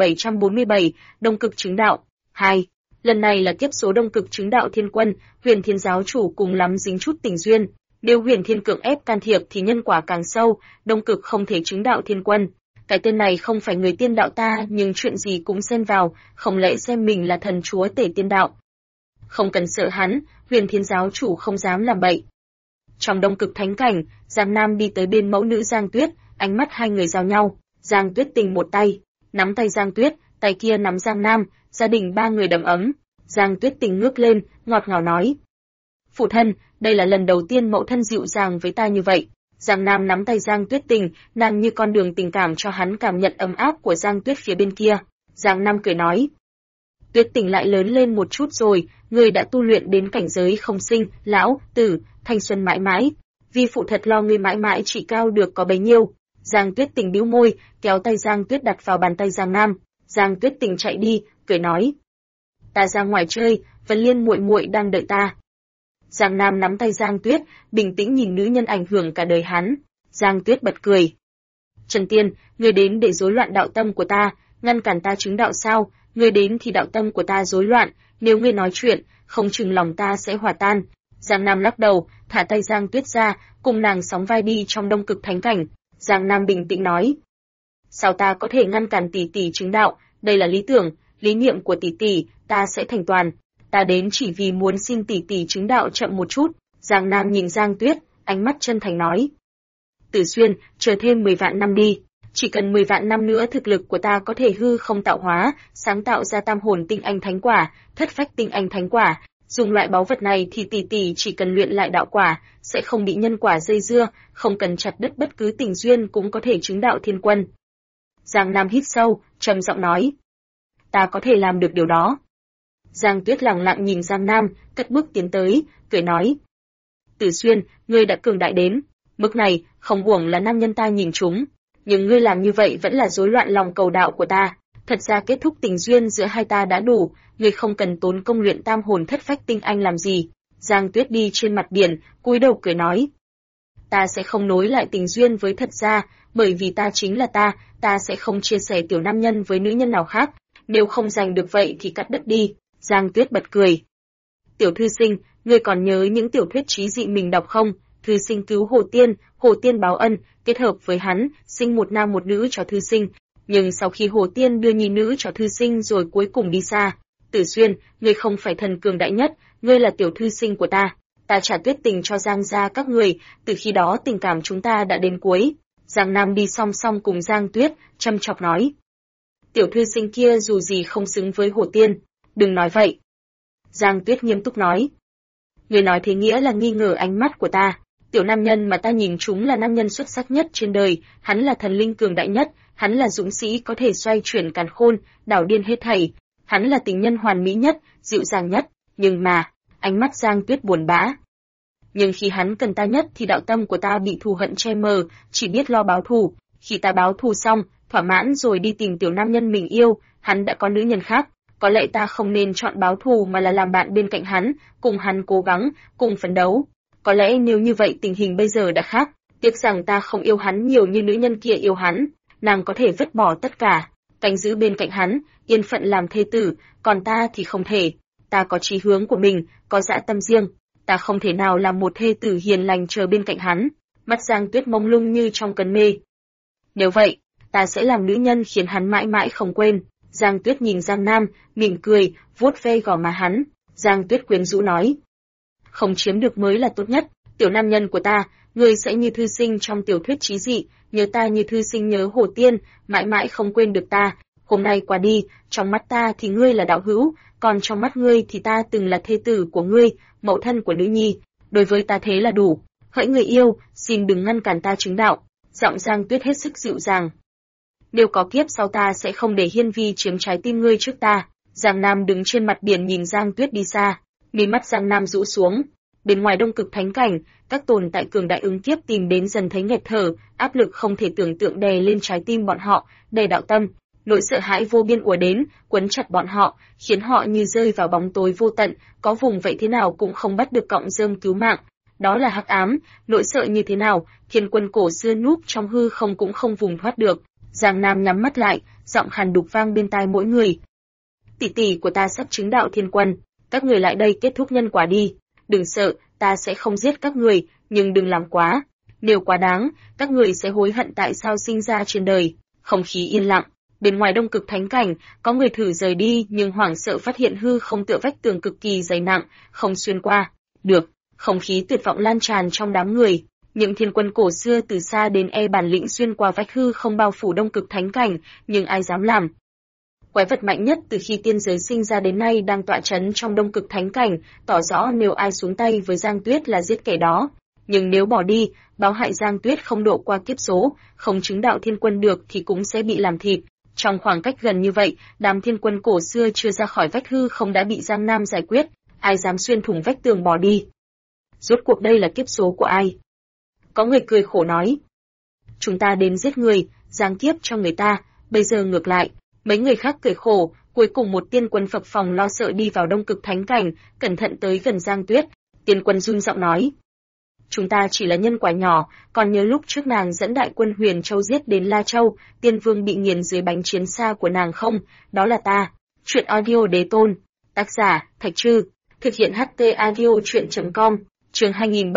2747, Đông Cực Chứng Đạo. 2. Lần này là kiếp số Đông Cực Chứng Đạo Thiên Quân, Huyền Thiên giáo chủ cùng lắm dính chút tình duyên. Nếu Huyền Thiên cưỡng ép can thiệp thì nhân quả càng sâu, Đông Cực không thể chứng đạo Thiên Quân. Cái tên này không phải người tiên đạo ta, nhưng chuyện gì cũng xen vào, không lẽ xem mình là thần chúa tể tiên đạo. Không cần sợ hắn, Huyền Thiên giáo chủ không dám làm bậy. Trong Đông Cực thánh cảnh, Giang Nam đi tới bên mẫu nữ Giang Tuyết, ánh mắt hai người giao nhau, Giang Tuyết Tình một tay nắm tay Giang Tuyết, tay kia nắm Giang Nam, gia đình ba người đầm ấm. Giang Tuyết Tình ngước lên, ngọt ngào nói: "Phụ thân, đây là lần đầu tiên mẫu thân dịu dàng với ta như vậy." Giang Nam nắm tay Giang Tuyết Tình, nàng như con đường tình cảm cho hắn cảm nhận ấm áp của Giang Tuyết phía bên kia. Giang Nam cười nói: "Tuyết Tình lại lớn lên một chút rồi, ngươi đã tu luyện đến cảnh giới không sinh, lão, tử, thanh xuân mãi mãi. Vi phụ thật lo ngươi mãi mãi chỉ cao được có bấy nhiêu." Giang Tuyết Tình bĩu môi, kéo tay Giang Tuyết đặt vào bàn tay Giang Nam. Giang Tuyết Tình chạy đi, cười nói: "Ta ra ngoài chơi, Vân Liên muội muội đang đợi ta." Giang Nam nắm tay Giang Tuyết, bình tĩnh nhìn nữ nhân ảnh hưởng cả đời hắn. Giang Tuyết bật cười: "Trần Tiên, ngươi đến để rối loạn đạo tâm của ta, ngăn cản ta chứng đạo sao? Ngươi đến thì đạo tâm của ta rối loạn, nếu ngươi nói chuyện, không chừng lòng ta sẽ hòa tan." Giang Nam lắc đầu, thả tay Giang Tuyết ra, cùng nàng sóng vai đi trong Đông Cực thánh cảnh. Giang Nam bình tĩnh nói: "Sao ta có thể ngăn cản tỷ tỷ chứng đạo? Đây là lý tưởng, lý niệm của tỷ tỷ, ta sẽ thành toàn. Ta đến chỉ vì muốn xin tỷ tỷ chứng đạo chậm một chút." Giang Nam nhìn Giang Tuyết, ánh mắt chân thành nói: "Tử Xuyên, chờ thêm 10 vạn năm đi. Chỉ cần 10 vạn năm nữa thực lực của ta có thể hư không tạo hóa, sáng tạo ra tam hồn tinh anh thánh quả, thất phách tinh anh thánh quả. Dùng loại báu vật này thì tỷ tỷ chỉ cần luyện lại đạo quả, sẽ không bị nhân quả dây dưa, không cần chặt đứt bất cứ tình duyên cũng có thể chứng đạo Thiên Quân." Giang Nam hít sâu, trầm giọng nói: "Ta có thể làm được điều đó." Giang Tuyết lặng lặng nhìn Giang Nam, cất bước tiến tới, cười nói: "Tử Xuyên, ngươi đã cường đại đến mức này, không uổng là nam nhân ta nhìn chúng. Nhưng ngươi làm như vậy vẫn là rối loạn lòng cầu đạo của ta. Thật ra kết thúc tình duyên giữa hai ta đã đủ, ngươi không cần tốn công luyện tam hồn thất phách tinh anh làm gì." Giang Tuyết đi trên mặt biển, cúi đầu cười nói: "Ta sẽ không nối lại tình duyên với thật ra, bởi vì ta chính là ta sẽ không chia sẻ tiểu nam nhân với nữ nhân nào khác, nếu không giành được vậy thì cắt đứt đi." Giang Tuyết bật cười: "Tiểu thư sinh, ngươi còn nhớ những tiểu thuyết trí dị mình đọc không? Thư sinh cứu Hồ Tiên báo ân, kết hợp với hắn, sinh một nam một nữ cho thư sinh. Nhưng sau khi Hồ Tiên đưa nhi nữ cho thư sinh rồi cuối cùng đi xa. Tử Xuyên, ngươi không phải thần cường đại nhất, ngươi là tiểu thư sinh của ta. Ta trả Tuyết Tình cho Giang gia các người, từ khi đó tình cảm chúng ta đã đến cuối." Giang Nam đi song song cùng Giang Tuyết, chăm chọc nói: "Tiểu thư sinh kia dù gì không xứng với Hồ Tiên, đừng nói vậy." Giang Tuyết nghiêm túc nói: "Người nói thế nghĩa là nghi ngờ ánh mắt của ta. Tiểu nam nhân mà ta nhìn chúng là nam nhân xuất sắc nhất trên đời, hắn là thần linh cường đại nhất, hắn là dũng sĩ có thể xoay chuyển càn khôn, đảo điên hết thảy, hắn là tình nhân hoàn mỹ nhất, dịu dàng nhất, nhưng mà..." Ánh mắt Giang Tuyết buồn bã. "Nhưng khi hắn cần ta nhất thì đạo tâm của ta bị thù hận che mờ, chỉ biết lo báo thù. Khi ta báo thù xong, thỏa mãn rồi đi tìm tiểu nam nhân mình yêu, hắn đã có nữ nhân khác. Có lẽ ta không nên chọn báo thù mà là làm bạn bên cạnh hắn, cùng hắn cố gắng, cùng phấn đấu. Có lẽ nếu như vậy tình hình bây giờ đã khác, tiếc rằng ta không yêu hắn nhiều như nữ nhân kia yêu hắn, nàng có thể vứt bỏ tất cả, canh giữ bên cạnh hắn, yên phận làm thê tử, còn ta thì không thể. Ta có chí hướng của mình, có dã tâm riêng, ta không thể nào làm một thê tử hiền lành chờ bên cạnh hắn." Mắt Giang Tuyết mông lung như trong cơn mê. "Nếu vậy, ta sẽ làm nữ nhân khiến hắn mãi mãi không quên." Giang Tuyết nhìn Giang Nam, mỉm cười, vuốt ve gò má hắn. Giang Tuyết quyến rũ nói: "Không chiếm được mới là tốt nhất, tiểu nam nhân của ta, ngươi sẽ như thư sinh trong tiểu thuyết trí dị, nhớ ta như thư sinh nhớ Hồ Tiên, mãi mãi không quên được ta. Hôm nay qua đi, trong mắt ta thì ngươi là đạo hữu, còn trong mắt ngươi thì ta từng là thê tử của ngươi, mẫu thân của nữ nhi. Đối với ta thế là đủ. Hỡi người yêu, xin đừng ngăn cản ta chứng đạo." Giọng Giang Tuyết hết sức dịu dàng. "Nếu có kiếp sau ta sẽ không để Hiên Vi chiếm trái tim ngươi trước ta." Giang Nam đứng trên mặt biển nhìn Giang Tuyết đi xa, mí mắt Giang Nam rũ xuống. Bên ngoài Đông Cực Thánh Cảnh, các tồn tại cường đại ứng kiếp tìm đến dần thấy nghẹt thở, áp lực không thể tưởng tượng đè lên trái tim bọn họ, đè đạo tâm. Nỗi sợ hãi vô biên ùa đến, quấn chặt bọn họ, khiến họ như rơi vào bóng tối vô tận, có vùng vậy thế nào cũng không bắt được cọng rơm cứu mạng. Đó là hắc ám, nỗi sợ như thế nào, Thiên Quân cổ xưa núp trong hư không cũng không vùng thoát được. Giang Nam nhắm mắt lại, giọng khàn đục vang bên tai mỗi người. Tỷ tỷ của ta sắp chứng đạo Thiên Quân, các người lại đây kết thúc nhân quả đi. Đừng sợ, ta sẽ không giết các người, nhưng đừng làm quá. Nếu quá đáng, các người sẽ hối hận tại sao sinh ra trên đời. Không khí yên lặng. Bên ngoài Đông Cực Thánh Cảnh, có người thử rời đi nhưng hoảng sợ phát hiện hư không tựa vách tường cực kỳ dày nặng, không xuyên qua được. Không khí tuyệt vọng lan tràn trong đám người. Những thiên quân cổ xưa từ xa đến bản lĩnh xuyên qua vách hư không bao phủ Đông Cực Thánh Cảnh, nhưng ai dám làm. Quái vật mạnh nhất từ khi tiên giới sinh ra đến nay đang tọa trấn trong Đông Cực Thánh Cảnh, tỏ rõ nếu ai xuống tay với Giang Tuyết là giết kẻ đó. Nhưng nếu bỏ đi, báo hại Giang Tuyết không độ qua kiếp số, không chứng đạo thiên quân được thì cũng sẽ bị làm thịt. Trong khoảng cách gần như vậy, đám thiên quân cổ xưa chưa ra khỏi vách hư không đã bị Giang Nam giải quyết, ai dám xuyên thủng vách tường bỏ đi. Rốt cuộc đây là kiếp số của ai? Có người cười khổ nói. Chúng ta đến giết người, giáng kiếp cho người ta, bây giờ ngược lại. Mấy người khác cười khổ, cuối cùng một tiên quân phập phồng lo sợ đi vào Đông Cực Thánh Cảnh, cẩn thận tới gần Giang Tuyết. Tiên quân run giọng nói. Chúng ta chỉ là nhân quả nhỏ, còn nhớ lúc trước nàng dẫn đại quân Huyền Châu giết đến La Châu, tiên vương bị nghiền dưới bánh chiến xa của nàng không? Đó là ta. Chuyện audio đế tôn. Tác giả, Thạch Trư. Thực hiện HT audio chuyện.com. Chương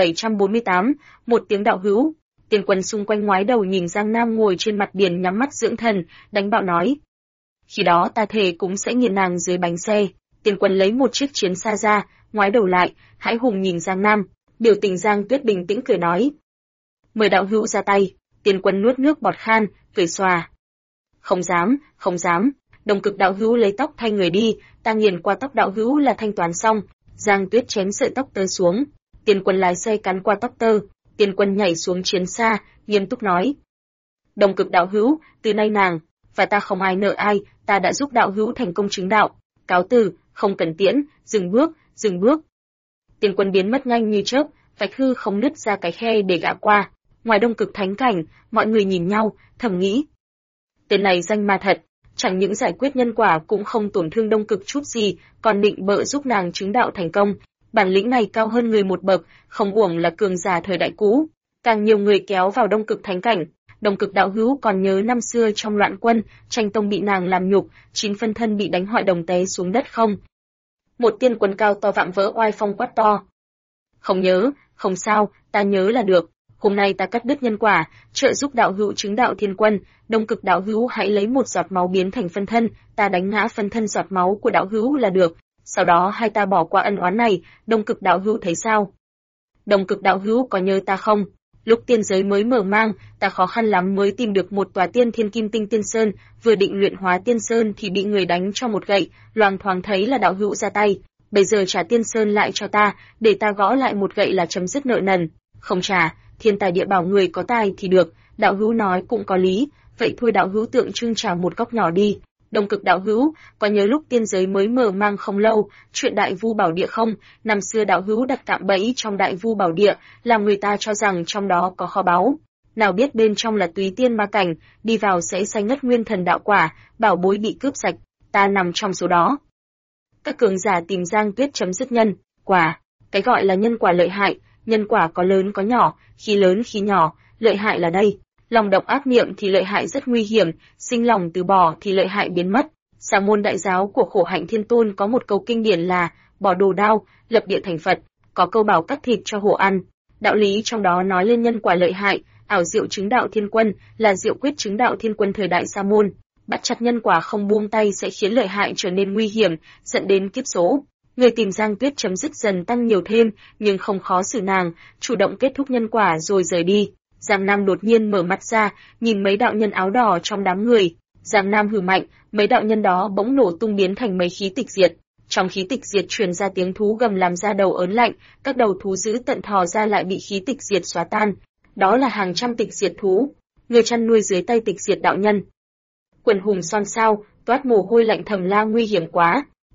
2748, một tiếng đạo hữu. Tiên quân xung quanh ngoái đầu nhìn Giang Nam ngồi trên mặt biển nhắm mắt dưỡng thần, đánh bạo nói. Khi đó ta thề cũng sẽ nghiền nàng dưới bánh xe. Tiên quân lấy một chiếc chiến xa ra, ngoái đầu lại, hãi hùng nhìn Giang Nam. Biểu tình Giang Tuyết bình tĩnh cười nói. Mời đạo hữu ra tay. Tiên quân nuốt nước bọt khan, cười xòa. Không dám, không dám. Đông Cực đạo hữu lấy tóc thay người đi, ta nghiền qua tóc đạo hữu là thanh toán xong. Giang Tuyết chém sợi tóc tơ xuống. Tiên quân lái xe cắn qua tóc tơ. Tiên quân nhảy xuống chiến xa, nghiêm túc nói. Đông Cực đạo hữu, từ nay nàng và ta không ai nợ ai, ta đã giúp đạo hữu thành công chứng đạo. Cáo từ, không cần tiễn, dừng bước, dừng bước. Tiên quân biến mất nhanh như chớp, vạch hư không nứt ra cái khe để gã qua. Ngoài Đông Cực Thánh Cảnh, mọi người nhìn nhau, thầm nghĩ. Tên này danh ma thật, chẳng những giải quyết nhân quả cũng không tổn thương Đông Cực chút gì, còn định bợ giúp nàng chứng đạo thành công. Bản lĩnh này cao hơn người một bậc, không uổng là cường giả thời đại cũ. Càng nhiều người kéo vào Đông Cực Thánh Cảnh. Đông Cực đạo hữu còn nhớ năm xưa trong loạn quân, tranh tông bị nàng làm nhục, 9 phân thân bị đánh hoại đồng té xuống đất không? Một tiên quân cao to vạm vỡ oai phong quát to. Không nhớ, không sao, ta nhớ là được. Hôm nay ta cắt đứt nhân quả, trợ giúp đạo hữu chứng đạo thiên quân. Đông Cực đạo hữu hãy lấy một giọt máu biến thành phân thân, ta đánh ngã phân thân giọt máu của đạo hữu là được. Sau đó hai ta bỏ qua ân oán này, Đông Cực đạo hữu thấy sao? Đông Cực đạo hữu có nhớ ta không? Lúc tiên giới mới mở mang, ta khó khăn lắm mới tìm được một tòa tiên thiên kim tinh tiên sơn, vừa định luyện hóa tiên sơn thì bị người đánh cho một gậy, loang thoáng thấy là đạo hữu ra tay. Bây giờ trả tiên sơn lại cho ta, để ta gõ lại một gậy là chấm dứt nợ nần. Không trả, thiên tài địa bảo người có tài thì được, đạo hữu nói cũng có lý, vậy thôi đạo hữu tượng trưng trả một góc nhỏ đi. Đông Cực đạo hữu, có nhớ lúc tiên giới mới mở mang không lâu, chuyện Đại Vu Bảo Địa không? Năm xưa đạo hữu đặt cạm bẫy trong Đại Vu Bảo Địa, làm người ta cho rằng trong đó có kho báu. Nào biết bên trong là túy tiên ma cảnh, đi vào sẽ sanh ngất nguyên thần đạo quả, bảo bối bị cướp sạch, ta nằm trong số đó. Các cường giả tìm Giang Tuyết chấm dứt nhân quả, cái gọi là nhân quả lợi hại, nhân quả có lớn có nhỏ, khi lớn khi nhỏ, lợi hại là đây. Lòng động ác niệm thì lợi hại rất nguy hiểm, sinh lòng từ bỏ thì lợi hại biến mất. Sa môn đại giáo của Khổ Hạnh Thiên Tôn có một câu kinh điển là bỏ đồ đao, lập địa thành Phật, có câu bảo cắt thịt cho hổ ăn. Đạo lý trong đó nói lên nhân quả lợi hại, ảo diệu chứng đạo thiên quân là diệu quyết chứng đạo thiên quân thời đại Sa môn. Bắt chặt nhân quả không buông tay sẽ khiến lợi hại trở nên nguy hiểm, dẫn đến kiếp số. Người tìm Giang Tuyết chấm dứt dần tăng nhiều thêm, nhưng không khó xử nàng, chủ động kết thúc nhân quả rồi rời đi. Giang Nam đột nhiên mở mắt ra, nhìn mấy đạo nhân áo đỏ trong đám người. Giang Nam hừ mạnh, mấy đạo nhân đó bỗng nổ tung biến thành mấy khí tịch diệt. Trong khí tịch diệt truyền ra tiếng thú gầm làm da đầu ớn lạnh, các đầu thú dữ tận thò ra lại bị khí tịch diệt xóa tan. Đó là hàng trăm tịch diệt thú, người chăn nuôi dưới tay tịch diệt đạo nhân. Quần hùng xôn xao, toát mồ hôi lạnh thầm la nguy hiểm quá.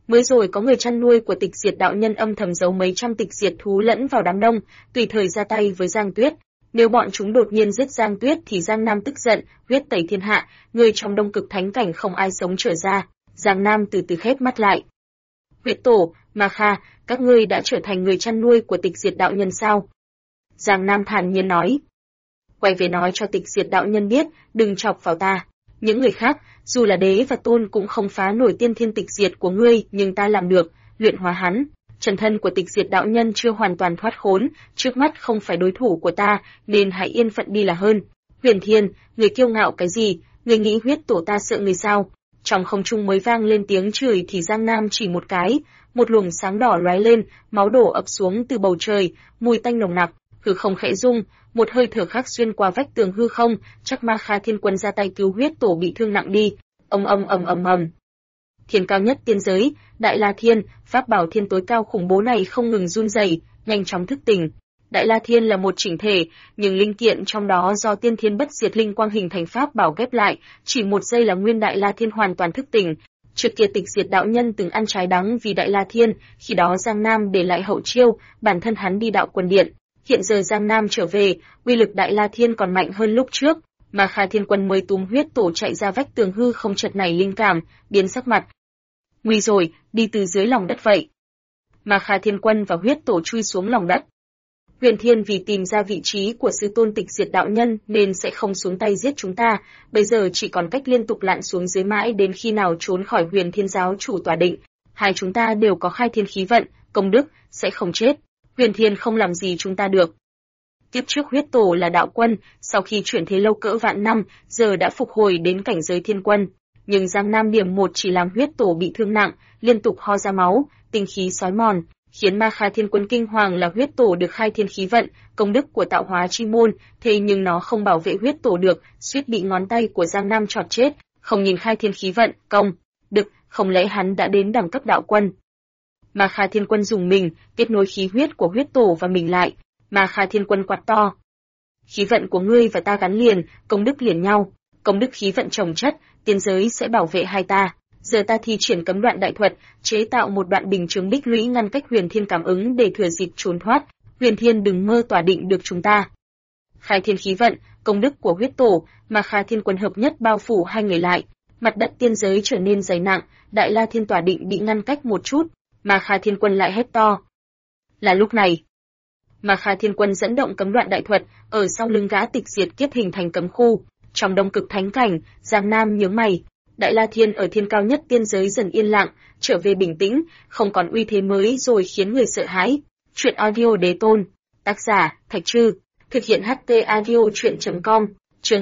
Mới rồi có người chăn nuôi của Tịch Diệt đạo nhân âm thầm giấu mấy trăm tịch diệt thú lẫn vào đám đông, tùy thời ra tay với Giang Tuyết. Nếu bọn chúng đột nhiên giết Giang Tuyết thì Giang Nam tức giận, huyết tẩy thiên hạ, người trong Đông Cực Thánh cảnh không ai sống trở ra. Giang Nam từ từ khép mắt lại. Huyết Tổ, Ma Kha, các ngươi đã trở thành người chăn nuôi của Tịch Diệt đạo nhân sao? Giang Nam thản nhiên nói. Quay về nói cho Tịch Diệt đạo nhân biết, đừng chọc vào ta. Những người khác, dù là đế và tôn cũng không phá nổi tiên thiên tịch diệt của ngươi, nhưng ta làm được, luyện hóa hắn. Chân thân của Tịch Diệt đạo nhân chưa hoàn toàn thoát khốn, trước mắt không phải đối thủ của ta, nên hãy yên phận đi là hơn. Huyền Thiên, người kiêu ngạo cái gì, người nghĩ huyết tổ ta sợ người sao? Trong không trung mới vang lên tiếng chửi thì Giang Nam chỉ một cái, một luồng sáng đỏ lóe lên, máu đổ ập xuống từ bầu trời, mùi tanh nồng nặc, hư không khẽ rung, một hơi thở khác xuyên qua vách tường hư không, chắc Ma Kha Thiên Quân ra tay cứu huyết tổ bị thương nặng đi. Ầm. Thiên cao nhất tiên giới, Đại La Thiên, pháp bảo thiên tối cao khủng bố này không ngừng run rẩy, nhanh chóng thức tỉnh. Đại La Thiên là một chỉnh thể, nhưng linh kiện trong đó do tiên thiên bất diệt linh quang hình thành pháp bảo ghép lại, chỉ một giây là nguyên Đại La Thiên hoàn toàn thức tỉnh. Trước kia Tịch Diệt đạo nhân từng ăn trái đắng vì Đại La Thiên, khi đó Giang Nam để lại hậu chiêu, bản thân hắn đi đạo quân điện. Hiện giờ Giang Nam trở về, uy lực Đại La Thiên còn mạnh hơn lúc trước, mà Kha Thiên Quân mới túm huyết tổ chạy ra vách tường hư không chợt nảy linh cảm, biến sắc mặt. Nguy rồi, đi từ dưới lòng đất vậy. Mà Kha Thiên Quân và huyết tổ chui xuống lòng đất. Huyền Thiên vì tìm ra vị trí của sư tôn Tịch Diệt đạo nhân nên sẽ không xuống tay giết chúng ta, bây giờ chỉ còn cách liên tục lặn xuống dưới mãi đến khi nào trốn khỏi Huyền Thiên giáo chủ tòa định. Hai chúng ta đều có khai thiên khí vận, công đức, sẽ không chết. Huyền Thiên không làm gì chúng ta được. Tiếp trước huyết tổ là đạo quân, sau khi chuyển thế lâu cỡ vạn năm, giờ đã phục hồi đến cảnh giới thiên quân. Nhưng Giang Nam điểm một chỉ làm huyết tổ bị thương nặng, liên tục ho ra máu, tinh khí xói mòn, khiến Ma Kha Thiên Quân kinh hoàng là huyết tổ được khai thiên khí vận, công đức của tạo hóa chi môn, thế nhưng nó không bảo vệ huyết tổ được, suýt bị ngón tay của Giang Nam chọt chết, không nhìn khai thiên khí vận, công đức, không lẽ hắn đã đến đẳng cấp đạo quân. Ma Kha Thiên Quân dùng mình, kết nối khí huyết của huyết tổ và mình lại. Ma Kha Thiên Quân quát to. Khí vận của ngươi và ta gắn liền, công đức liền nhau. Công đức khí vận chồng chất, tiên giới sẽ bảo vệ hai ta. Giờ ta thi triển cấm đoạn đại thuật, chế tạo một đoạn bình chướng bích lũy ngăn cách Huyền Thiên cảm ứng để thừa dịp trốn thoát. Huyền Thiên đừng mơ tỏa định được chúng ta. Khai thiên khí vận, công đức của huyết tổ, Ma Kha Thiên Quân hợp nhất bao phủ hai người lại. Mặt đất tiên giới trở nên dày nặng, Đại La Thiên tỏa định bị ngăn cách một chút. Ma Kha Thiên Quân lại hét to. Là lúc này, Ma Kha Thiên Quân dẫn động cấm đoạn đại thuật, ở sau lưng gã Tịch Diệt kiếp hình thành cấm khu. Trong Đông Cực Thánh cảnh, Giang Nam nhướng mày. Đại La Thiên ở thiên cao nhất tiên giới dần yên lặng, trở về bình tĩnh, không còn uy thế mới rồi khiến người sợ hãi. Truyện audio đế tôn. Tác giả, Thạch Trư. Thực hiện HT audio truyện.com. Chương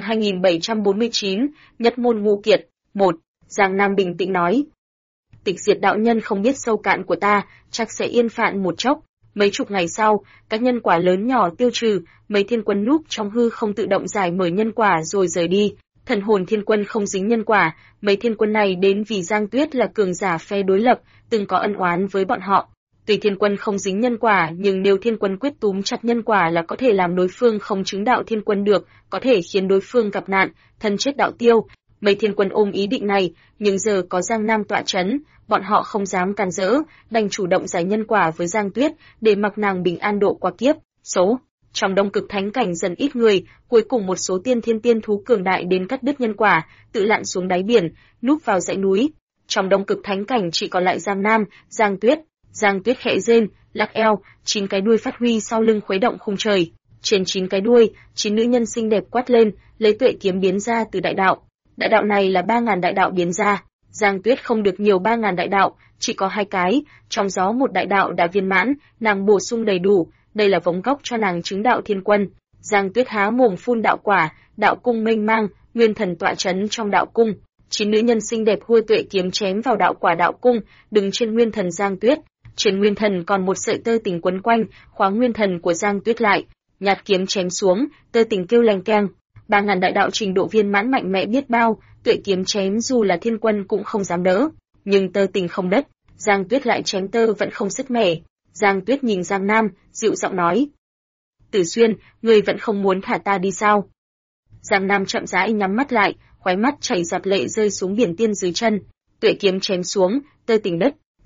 2749, Nhất môn ngu kiệt. 1. Giang Nam bình tĩnh nói. Tịch Diệt đạo nhân không biết sâu cạn của ta, chắc sẽ yên phạn một chốc. Mấy chục ngày sau, các nhân quả lớn nhỏ tiêu trừ, mấy thiên quân núp trong hư không tự động giải mở nhân quả rồi rời đi. Thần hồn thiên quân không dính nhân quả, mấy thiên quân này đến vì Giang Tuyết là cường giả phe đối lập, từng có ân oán với bọn họ. Tuy thiên quân không dính nhân quả, nhưng nếu thiên quân quyết túm chặt nhân quả là có thể làm đối phương không chứng đạo thiên quân được, có thể khiến đối phương gặp nạn, thân chết đạo tiêu. Mấy thiên quân ôm ý định này, nhưng giờ có Giang Nam tọa chấn, bọn họ không dám cản rỡ, đành chủ động giải nhân quả với Giang Tuyết, để mặc nàng bình an độ qua kiếp. Trong Đông Cực Thánh cảnh dần ít người, cuối cùng một số tiên thiên tiên thú cường đại đến cắt đứt nhân quả, tự lặn xuống đáy biển, núp vào dãy núi. Trong Đông Cực Thánh cảnh chỉ còn lại Giang Nam, Giang Tuyết. Giang Tuyết khẽ rên, lắc eo, 9 cái đuôi phát huy sau lưng khuấy động khung trời. Trên 9 cái đuôi, 9 nữ nhân xinh đẹp quát lên, lấy tuệ kiếm biến ra từ đại đạo. Đại đạo này là 3000 đại đạo biến ra. Giang Tuyết không được nhiều 3000 đại đạo, chỉ có 2 cái, trong đó một đại đạo đã viên mãn, nàng bổ sung đầy đủ, đây là vống gốc cho nàng chứng đạo thiên quân. Giang Tuyết há mồm phun đạo quả, đạo cung mênh mang, nguyên thần tọa chấn trong đạo cung. 9 nữ nhân xinh đẹp hua tuệ kiếm chém vào đạo quả đạo cung, đứng trên nguyên thần Giang Tuyết. Trên nguyên thần còn một sợi tơ tình quấn quanh, khóa nguyên thần của Giang Tuyết lại. Nhạt kiếm chém xuống, tơ tình kêu leng keng. 3000 đại đạo trình độ viên mãn mạnh mẽ biết bao, tuệ kiếm chém dù là thiên quân cũng không dám đỡ. Nhưng tơ tình không đất, Giang Tuyết lại chém tơ vẫn không sức mẻ. Giang Tuyết nhìn Giang Nam, dịu giọng nói. Tử Xuyên, ngươi vẫn không muốn thả ta đi sao? Giang Nam chậm rãi nhắm mắt lại, khóe mắt chảy giọt lệ rơi xuống biển tiên dưới chân. Tuệ kiếm chém xuống, tơ tình đất.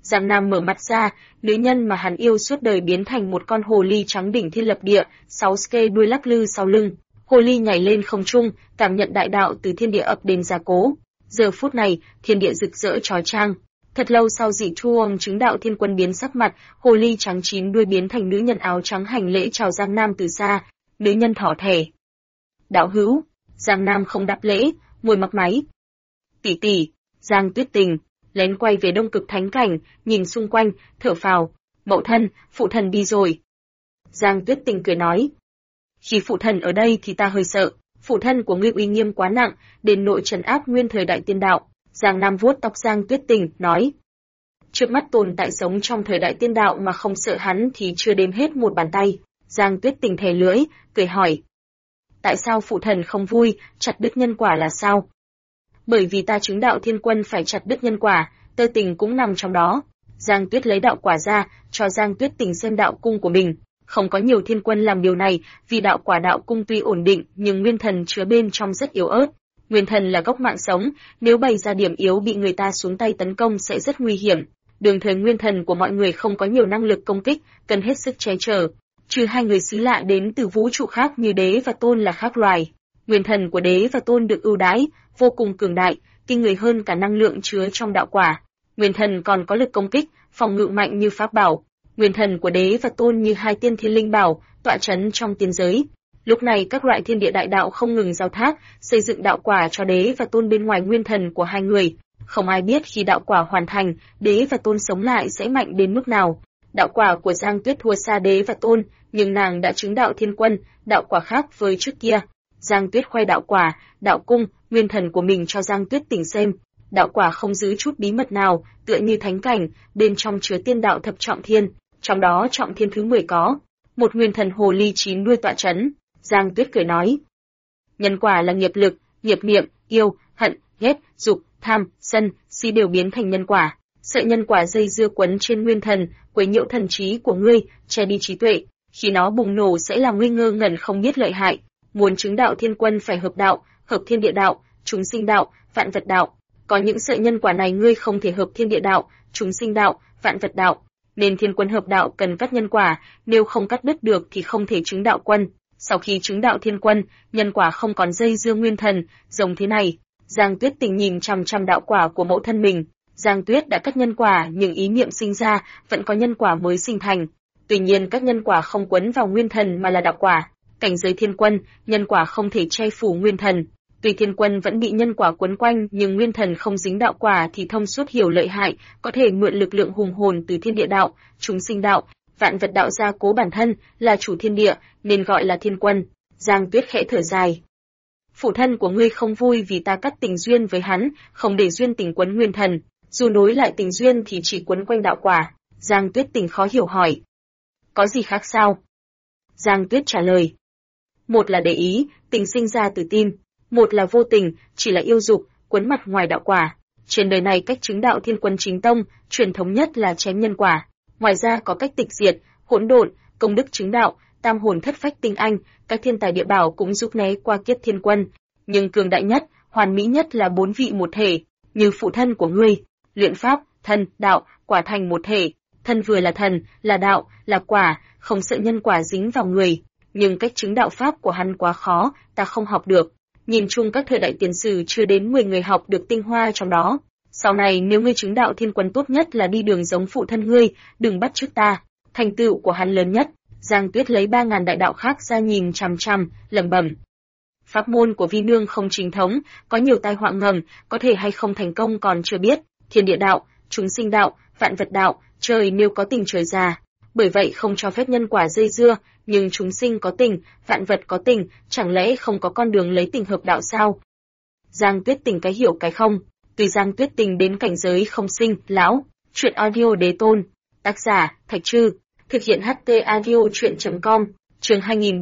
Giang Nam mở mắt ra, nữ nhân mà hắn yêu suốt đời biến thành một con hồ ly trắng đỉnh thiên lập địa, 6 ske đuôi lắc lư sau lưng. Hồ ly nhảy lên không trung, cảm nhận đại đạo từ thiên địa ập đến gia cố. Giờ phút này, thiên địa rực rỡ chói chang. Thật lâu sau dị chuông chứng đạo thiên quân biến sắc mặt, hồ ly trắng chín đuôi biến thành nữ nhân áo trắng hành lễ chào Giang Nam từ xa. Nữ nhân thỏ thẻ. Đạo hữu. Giang Nam không đáp lễ, môi mắc máy. Tỷ tỷ. Giang Tuyết Tình lén quay về Đông Cực Thánh Cảnh, nhìn xung quanh, thở phào. Mẫu thân, phụ thần đi rồi. Giang Tuyết Tình cười nói. Khi phụ thần ở đây thì ta hơi sợ, phụ thân của ngươi uy nghiêm quá nặng, đến nội trấn áp nguyên thời đại tiên đạo. Giang Nam vuốt tóc Giang Tuyết Tình, nói. Trước mắt tồn tại sống trong thời đại tiên đạo mà không sợ hắn thì chưa đếm hết một bàn tay. Giang Tuyết Tình thè lưỡi, cười hỏi. Tại sao phụ thần không vui, chặt đứt nhân quả là sao? Bởi vì ta chứng đạo thiên quân phải chặt đứt nhân quả, tơ tình cũng nằm trong đó. Giang Tuyết lấy đạo quả ra, cho Giang Tuyết Tình xem đạo cung của mình. Không có nhiều thiên quân làm điều này, vì đạo quả đạo cung tuy ổn định nhưng nguyên thần chứa bên trong rất yếu ớt. Nguyên thần là gốc mạng sống, nếu bày ra điểm yếu bị người ta xuống tay tấn công sẽ rất nguy hiểm. Đường thời nguyên thần của mọi người không có nhiều năng lực công kích, cần hết sức che chở. Trừ hai người xứ lạ đến từ vũ trụ khác như Đế và Tôn là khác loài. Nguyên thần của Đế và Tôn được ưu đãi, vô cùng cường đại, kinh người hơn cả năng lượng chứa trong đạo quả. Nguyên thần còn có lực công kích, phòng ngự mạnh như pháp bảo. Nguyên thần của Đế và Tôn như hai tiên thiên linh bảo, tọa chấn trong tiên giới. Lúc này các loại thiên địa đại đạo không ngừng giao thác, xây dựng đạo quả cho Đế và Tôn bên ngoài nguyên thần của hai người. Không ai biết khi đạo quả hoàn thành, Đế và Tôn sống lại sẽ mạnh đến mức nào. Đạo quả của Giang Tuyết thua xa Đế và Tôn, nhưng nàng đã chứng đạo thiên quân, đạo quả khác với trước kia. Giang Tuyết khoe đạo quả, đạo cung, nguyên thần của mình cho Giang Tuyết Tình xem. Đạo quả không giữ chút bí mật nào, tựa như thánh cảnh, bên trong chứa tiên đạo thập trọng thiên, trong đó trọng thiên thứ 10 có một nguyên thần hồ ly chín đuôi tọa chấn. Giang Tuyết cười nói, nhân quả là nghiệp lực, nghiệp niệm, yêu, hận, ghét, dục, tham, sân, si đều biến thành nhân quả. Sợi nhân quả dây dưa quấn trên nguyên thần, quấy nhiễu thần trí của ngươi, che đi trí tuệ. Khi nó bùng nổ sẽ làm ngươi ngơ ngẩn không biết lợi hại. Muốn chứng đạo thiên quân phải hợp đạo, hợp thiên địa đạo, chúng sinh đạo, vạn vật đạo. Có những sợi nhân quả này ngươi không thể hợp thiên địa đạo, chúng sinh đạo, vạn vật đạo. Nên thiên quân hợp đạo cần cắt nhân quả, nếu không cắt đứt được thì không thể chứng đạo quân. Sau khi chứng đạo thiên quân, nhân quả không còn dây dưa nguyên thần, giống thế này. Giang Tuyết Tình nhìn chằm chằm đạo quả của mẫu thân mình. Giang Tuyết đã cắt nhân quả nhưng ý niệm sinh ra, vẫn có nhân quả mới sinh thành. Tuy nhiên các nhân quả không quấn vào nguyên thần mà là đạo quả. Cảnh giới thiên quân, nhân quả không thể che phủ nguyên thần. Tuy thiên quân vẫn bị nhân quả quấn quanh nhưng nguyên thần không dính đạo quả thì thông suốt hiểu lợi hại, có thể mượn lực lượng hùng hồn từ thiên địa đạo, chúng sinh đạo, vạn vật đạo gia cố bản thân, là chủ thiên địa, nên gọi là thiên quân. Giang Tuyết khẽ thở dài. Phụ thân của ngươi không vui vì ta cắt tình duyên với hắn, không để duyên tình quấn nguyên thần. Dù nối lại tình duyên thì chỉ quấn quanh đạo quả. Giang Tuyết Tình khó hiểu hỏi. Có gì khác sao? Giang Tuyết trả lời. Một là để ý, tình sinh ra từ tim. Một là vô tình, chỉ là yêu dục, quấn mặt ngoài đạo quả. Trên đời này cách chứng đạo thiên quân chính tông, truyền thống nhất là chém nhân quả. Ngoài ra có cách tịch diệt, hỗn độn, công đức chứng đạo, tam hồn thất phách tinh anh, các thiên tài địa bảo cũng giúp né qua kiếp thiên quân. Nhưng cường đại nhất, hoàn mỹ nhất là 4 vị một thể, như phụ thân của ngươi, luyện pháp, thân, đạo, quả thành một thể. Thân vừa là thần, là đạo, là quả, không sợ nhân quả dính vào người. Nhưng cách chứng đạo pháp của hắn quá khó, ta không học được. Nhìn chung các thời đại tiền sử chưa đến 10 người học được tinh hoa trong đó. Sau này nếu ngươi chứng đạo thiên quân tốt nhất là đi đường giống phụ thân ngươi, đừng bắt chước ta. Thành tựu của hắn lớn nhất. Giang Tuyết lấy 3.000 đại đạo khác ra nhìn chằm chằm, lẩm bẩm. Pháp môn của Vi Nương không chính thống, có nhiều tai họa ngầm, có thể hay không thành công còn chưa biết. Thiên địa đạo, chúng sinh đạo, vạn vật đạo, trời nếu có tình trời già. Bởi vậy không cho phép nhân quả dây dưa, nhưng chúng sinh có tình, vạn vật có tình, chẳng lẽ không có con đường lấy tình hợp đạo sao? Giang Tuyết Tình cái hiểu cái không. Tuy Giang Tuyết Tình đến cảnh giới không sinh, lão. Chuyện audio Đế Tôn. Tác giả, Thạch Trư. Thực hiện HT audio chuyện.com. Chương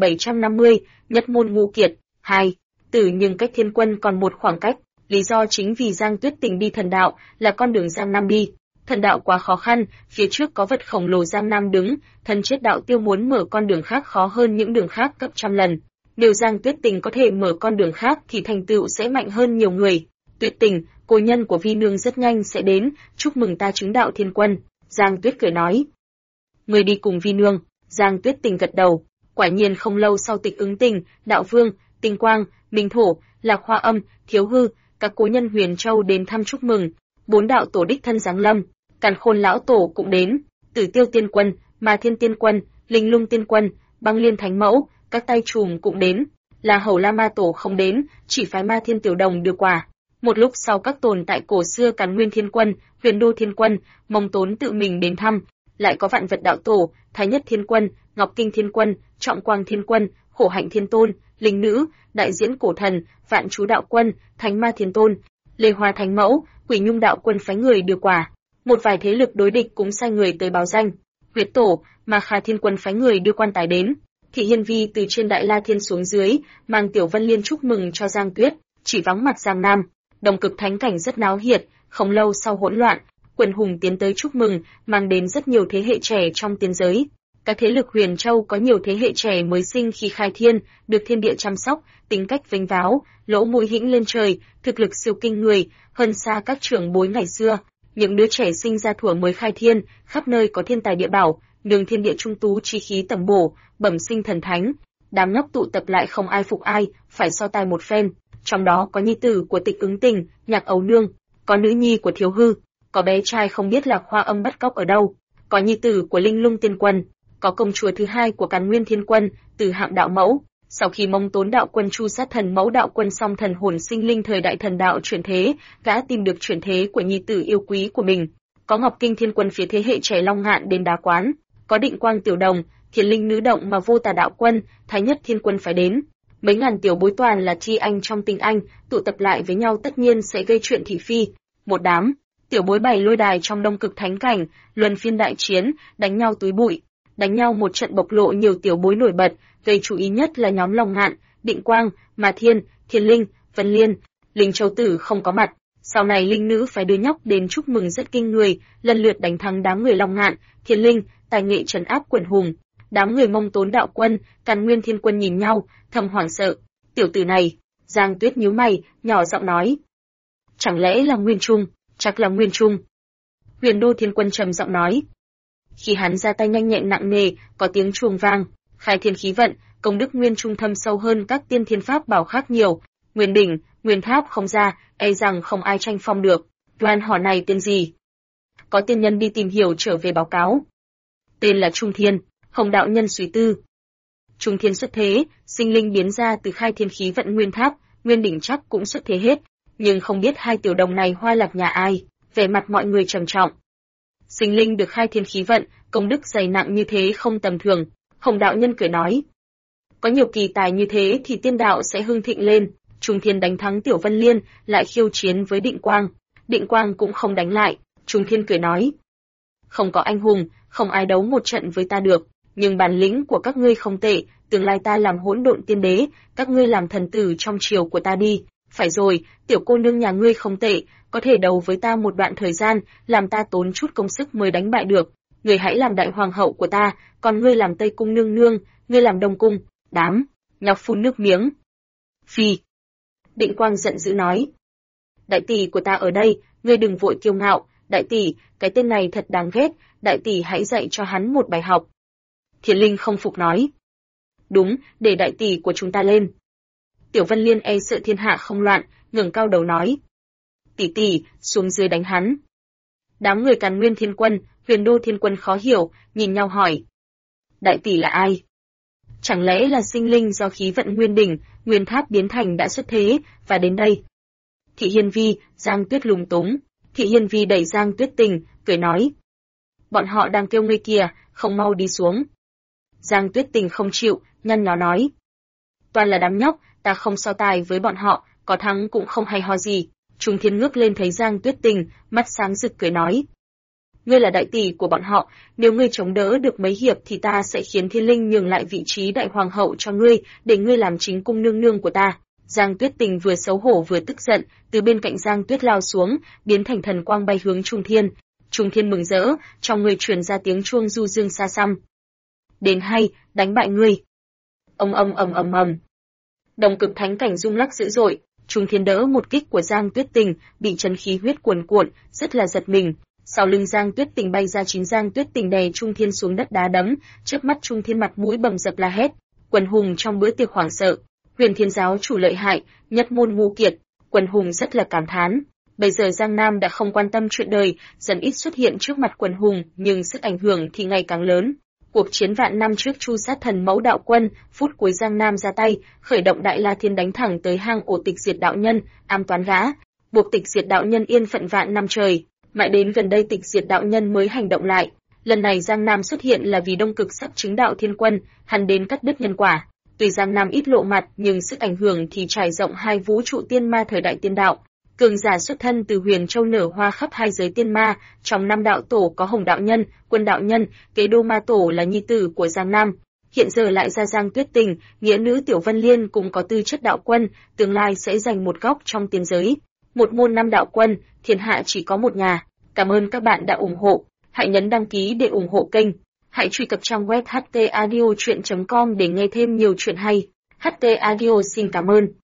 2750, Nhất môn ngũ kiệt. 2. Tử nhưng cách thiên quân còn một khoảng cách. Lý do chính vì Giang Tuyết Tình đi thần đạo là con đường Giang Nam đi. Thần đạo quá khó khăn, phía trước có vật khổng lồ Giang Nam đứng, thân chết đạo tiêu muốn mở con đường khác khó hơn những đường khác gấp trăm lần. Nếu Giang Tuyết Tình có thể mở con đường khác thì thành tựu sẽ mạnh hơn nhiều người. Tuyết Tình, cô nhân của Vi Nương rất nhanh sẽ đến, chúc mừng ta chứng đạo thiên quân. Giang Tuyết cười nói. Người đi cùng Vi Nương. Giang Tuyết Tình gật đầu. Quả nhiên không lâu sau Tịch Ứng Tình, Đạo Vương, Tinh Quang, Minh Thổ, Lạc Hoa Âm, Thiếu Hư, các cố nhân Huyền Châu đến thăm chúc mừng. 4 đạo tổ đích thân giáng lâm, Càn Khôn lão tổ cũng đến, Tử Tiêu Tiên Quân, Ma Thiên Tiên Quân, Linh Lung Tiên Quân, Băng Liên Thánh Mẫu, các tay trùm cũng đến. Là Hầu La Ma Tổ không đến, chỉ phái Ma Thiên Tiểu Đồng đưa quà. Một lúc sau các tồn tại cổ xưa Càn Nguyên Thiên Quân, Huyền Đô Thiên Quân, Mông Tốn tự mình đến thăm, lại có Vạn Vật Đạo Tổ, Thái Nhất Thiên Quân, Ngọc Kinh Thiên Quân, Trọng Quang Thiên Quân, Khổ Hạnh Thiên Tôn, Linh Nữ, Đại Diễn Cổ Thần, Vạn Chú Đạo Quân, Thánh Ma Thiên Tôn, Lê Hoa Thánh Mẫu, Quỷ Nhung Đạo Quân phái người đưa quà. Một vài thế lực đối địch cũng sai người tới báo danh. Huyết Tổ, Ma Kha Thiên Quân phái người đưa quan tài đến. Thị Hiên Vi từ trên Đại La Thiên xuống dưới, mang Tiểu Vân Liên chúc mừng cho Giang Tuyết, chỉ vắng mặt Giang Nam. Đồng Cực Thánh Cảnh rất náo nhiệt, không lâu sau hỗn loạn, quần hùng tiến tới chúc mừng, mang đến rất nhiều thế hệ trẻ trong tiên giới. Các thế lực Huyền Châu có nhiều thế hệ trẻ mới sinh khi khai thiên, được thiên địa chăm sóc, tính cách vênh váo, lỗ mũi hĩnh lên trời, thực lực siêu kinh người, hơn xa các trưởng bối ngày xưa. Những đứa trẻ sinh ra thuở mới khai thiên, khắp nơi có thiên tài địa bảo, nương thiên địa trung tú chi khí tầm bổ, bẩm sinh thần thánh. Đám nhóc tụ tập lại không ai phục ai, phải so tài một phen. Trong đó có nhi tử của Tịch Ứng Tình, Nhạc Ấu Nương, có nữ nhi của Thiếu Hư, có bé trai không biết Lạc Hoa Âm bắt cóc ở đâu, có nhi tử của Linh Lung Tiên Quân, có công chúa thứ hai của Càn Nguyên Thiên Quân, Từ Hạng Đạo Mẫu. Sau khi Mông Tốn Đạo Quân chu sát Thần Mẫu Đạo Quân xong thần hồn sinh linh thời đại thần đạo chuyển thế, gã tìm được chuyển thế của nhi tử yêu quý của mình. Có Ngọc Kinh Thiên Quân phía thế hệ trẻ Long Ngạn đến đá quán, có Định Quang Tiểu Đồng, Thiền Linh Nữ Động mà Vô Tà Đạo Quân, Thái Nhất Thiên Quân phải đến. Mấy ngàn tiểu bối toàn là chi anh trong tình anh, tụ tập lại với nhau tất nhiên sẽ gây chuyện thị phi. Một đám tiểu bối bày lôi đài trong Đông Cực Thánh Cảnh, luân phiên đại chiến, đánh nhau túi bụi, đánh nhau một trận bộc lộ nhiều tiểu bối nổi bật, gây chú ý nhất là nhóm Long Ngạn, Định Quang, Ma Thiên, Thiên Linh, Vân Liên, Linh Châu Tử không có mặt. Sau này Linh Nữ phải đưa nhóc đến chúc mừng rất kinh người, lần lượt đánh thắng đám người Long Ngạn, Thiên Linh, tài nghệ trấn áp quần hùng. Đám người Mông Tốn Đạo Quân, Càn Nguyên Thiên Quân nhìn nhau, thầm hoảng sợ. Tiểu tử này, Giang Tuyết nhíu mày, nhỏ giọng nói. Chẳng lẽ là Nguyên Trung, chắc là Nguyên Trung. Huyền Đô Thiên Quân trầm giọng nói. Khi hắn ra tay nhanh nhẹn nặng nề, có tiếng chuông vang, khai thiên khí vận, công đức Nguyên Trung thâm sâu hơn các tiên thiên pháp bảo khác nhiều. Nguyên đỉnh, Nguyên tháp không ra, e rằng không ai tranh phong được. Đoan hỏi này tên gì? Có tiên nhân đi tìm hiểu trở về báo cáo. Tên là Trung Thiên, Hồng đạo nhân suy tư. Trung Thiên xuất thế, sinh linh biến ra từ khai thiên khí vận Nguyên tháp, Nguyên đỉnh chắc cũng xuất thế hết, nhưng không biết hai tiểu đồng này hoa lạc nhà ai, vẻ mặt mọi người trầm trọng. Sinh linh được khai thiên khí vận, công đức dày nặng như thế không tầm thường, Hồng đạo nhân cười nói. Có nhiều kỳ tài như thế thì tiên đạo sẽ hưng thịnh lên. Trung Thiên đánh thắng Tiểu Vân Liên, lại khiêu chiến với Định Quang. Định Quang cũng không đánh lại, Trung Thiên cười nói. Không có anh hùng, không ai đấu một trận với ta được, nhưng bản lĩnh của các ngươi không tệ, tương lai ta làm hỗn độn tiên đế, các ngươi làm thần tử trong triều của ta đi. Phải rồi, tiểu cô nương nhà ngươi không tệ, có thể đấu với ta một đoạn thời gian, làm ta tốn chút công sức mới đánh bại được. Ngươi hãy làm đại hoàng hậu của ta, còn ngươi làm Tây Cung nương nương, ngươi làm Đông Cung. Đám nhóc phun nước miếng. Phi. Định Quang giận dữ nói. Đại tỷ của ta ở đây, ngươi đừng vội kiêu ngạo. Đại tỷ, cái tên này thật đáng ghét, đại tỷ hãy dạy cho hắn một bài học. Thiên Linh không phục nói. Đúng, để đại tỷ của chúng ta lên. Tiểu Vân Liên e sợ thiên hạ không loạn, ngẩng cao đầu nói. Tỷ tỷ, xuống dưới đánh hắn. Đám người Càn Nguyên Thiên Quân, Huyền Đô Thiên Quân khó hiểu, nhìn nhau hỏi. Đại tỷ là ai? Chẳng lẽ là sinh linh do khí vận Nguyên đỉnh, Nguyên tháp biến thành đã xuất thế, và đến đây? Thị Hiên Vi, Giang Tuyết lúng túng. Thị Hiên Vi đẩy Giang Tuyết Tình, cười nói. Bọn họ đang kêu ngươi kìa, không mau đi xuống. Giang Tuyết Tình không chịu, nhăn nhó nói. Toàn là đám nhóc, ta không so tài với bọn họ, có thắng cũng không hay ho gì. Trung Thiên ngước lên thấy Giang Tuyết Tình, mắt sáng rực cười nói. Ngươi là đại tỷ của bọn họ, nếu ngươi chống đỡ được mấy hiệp thì ta sẽ khiến Thiên Linh nhường lại vị trí đại hoàng hậu cho ngươi, để ngươi làm chính cung nương nương của ta. Giang Tuyết Tình vừa xấu hổ vừa tức giận, từ bên cạnh Giang Tuyết lao xuống, biến thành thần quang bay hướng Trung Thiên. Trung Thiên mừng rỡ, trong người truyền ra tiếng chuông du dương xa xăm. Đến hay, đánh bại ngươi. Ầm. Đồng Cực Thánh Cảnh rung lắc dữ dội, Trung Thiên đỡ một kích của Giang Tuyết Tình, bị chân khí huyết cuồn cuộn, rất là giật mình. Sau lưng Giang Tuyết Tình bay ra 9 Giang Tuyết Tình đè Trung Thiên xuống đất đá đấm, chớp mắt Trung Thiên mặt mũi bầm dập la hét. Quần hùng trong bữa tiệc hoảng sợ. Huyền Thiên giáo chủ lợi hại, nhất môn ngu kiệt. Quần hùng rất là cảm thán. Bây giờ Giang Nam đã không quan tâm chuyện đời, dần ít xuất hiện trước mặt quần hùng, nhưng sức ảnh hưởng thì ngày càng lớn. Cuộc chiến vạn năm trước Chu Sát Thần Mẫu đạo quân, phút cuối Giang Nam ra tay, khởi động Đại La Thiên đánh thẳng tới hang ổ Tịch Diệt đạo nhân, ám toán gã, buộc Tịch Diệt đạo nhân yên phận vạn năm trời. Mãi đến gần đây Tịch Diệt đạo nhân mới hành động lại. Lần này Giang Nam xuất hiện là vì Đông Cực sắp chứng đạo thiên quân, hắn đến cắt đứt nhân quả. Tuy Giang Nam ít lộ mặt, nhưng sức ảnh hưởng thì trải rộng hai vũ trụ tiên ma thời đại tiên đạo. Cường giả xuất thân từ Huyền Châu nở hoa khắp hai giới tiên ma, trong năm đạo tổ có Hồng đạo nhân, Quân đạo nhân, Kế Đô ma tổ là nhi tử của Giang Nam. Hiện giờ lại ra Giang Tuyết Tình, nghĩa nữ Tiểu Vân Liên cũng có tư chất đạo quân, tương lai sẽ giành một góc trong tiên giới. Một môn năm đạo quân, thiên hạ chỉ có một nhà. Cảm ơn các bạn đã ủng hộ. Hãy nhấn đăng ký để ủng hộ kênh. Hãy truy cập trang web htaudio.com để nghe thêm nhiều chuyện hay. HT Audio xin cảm ơn.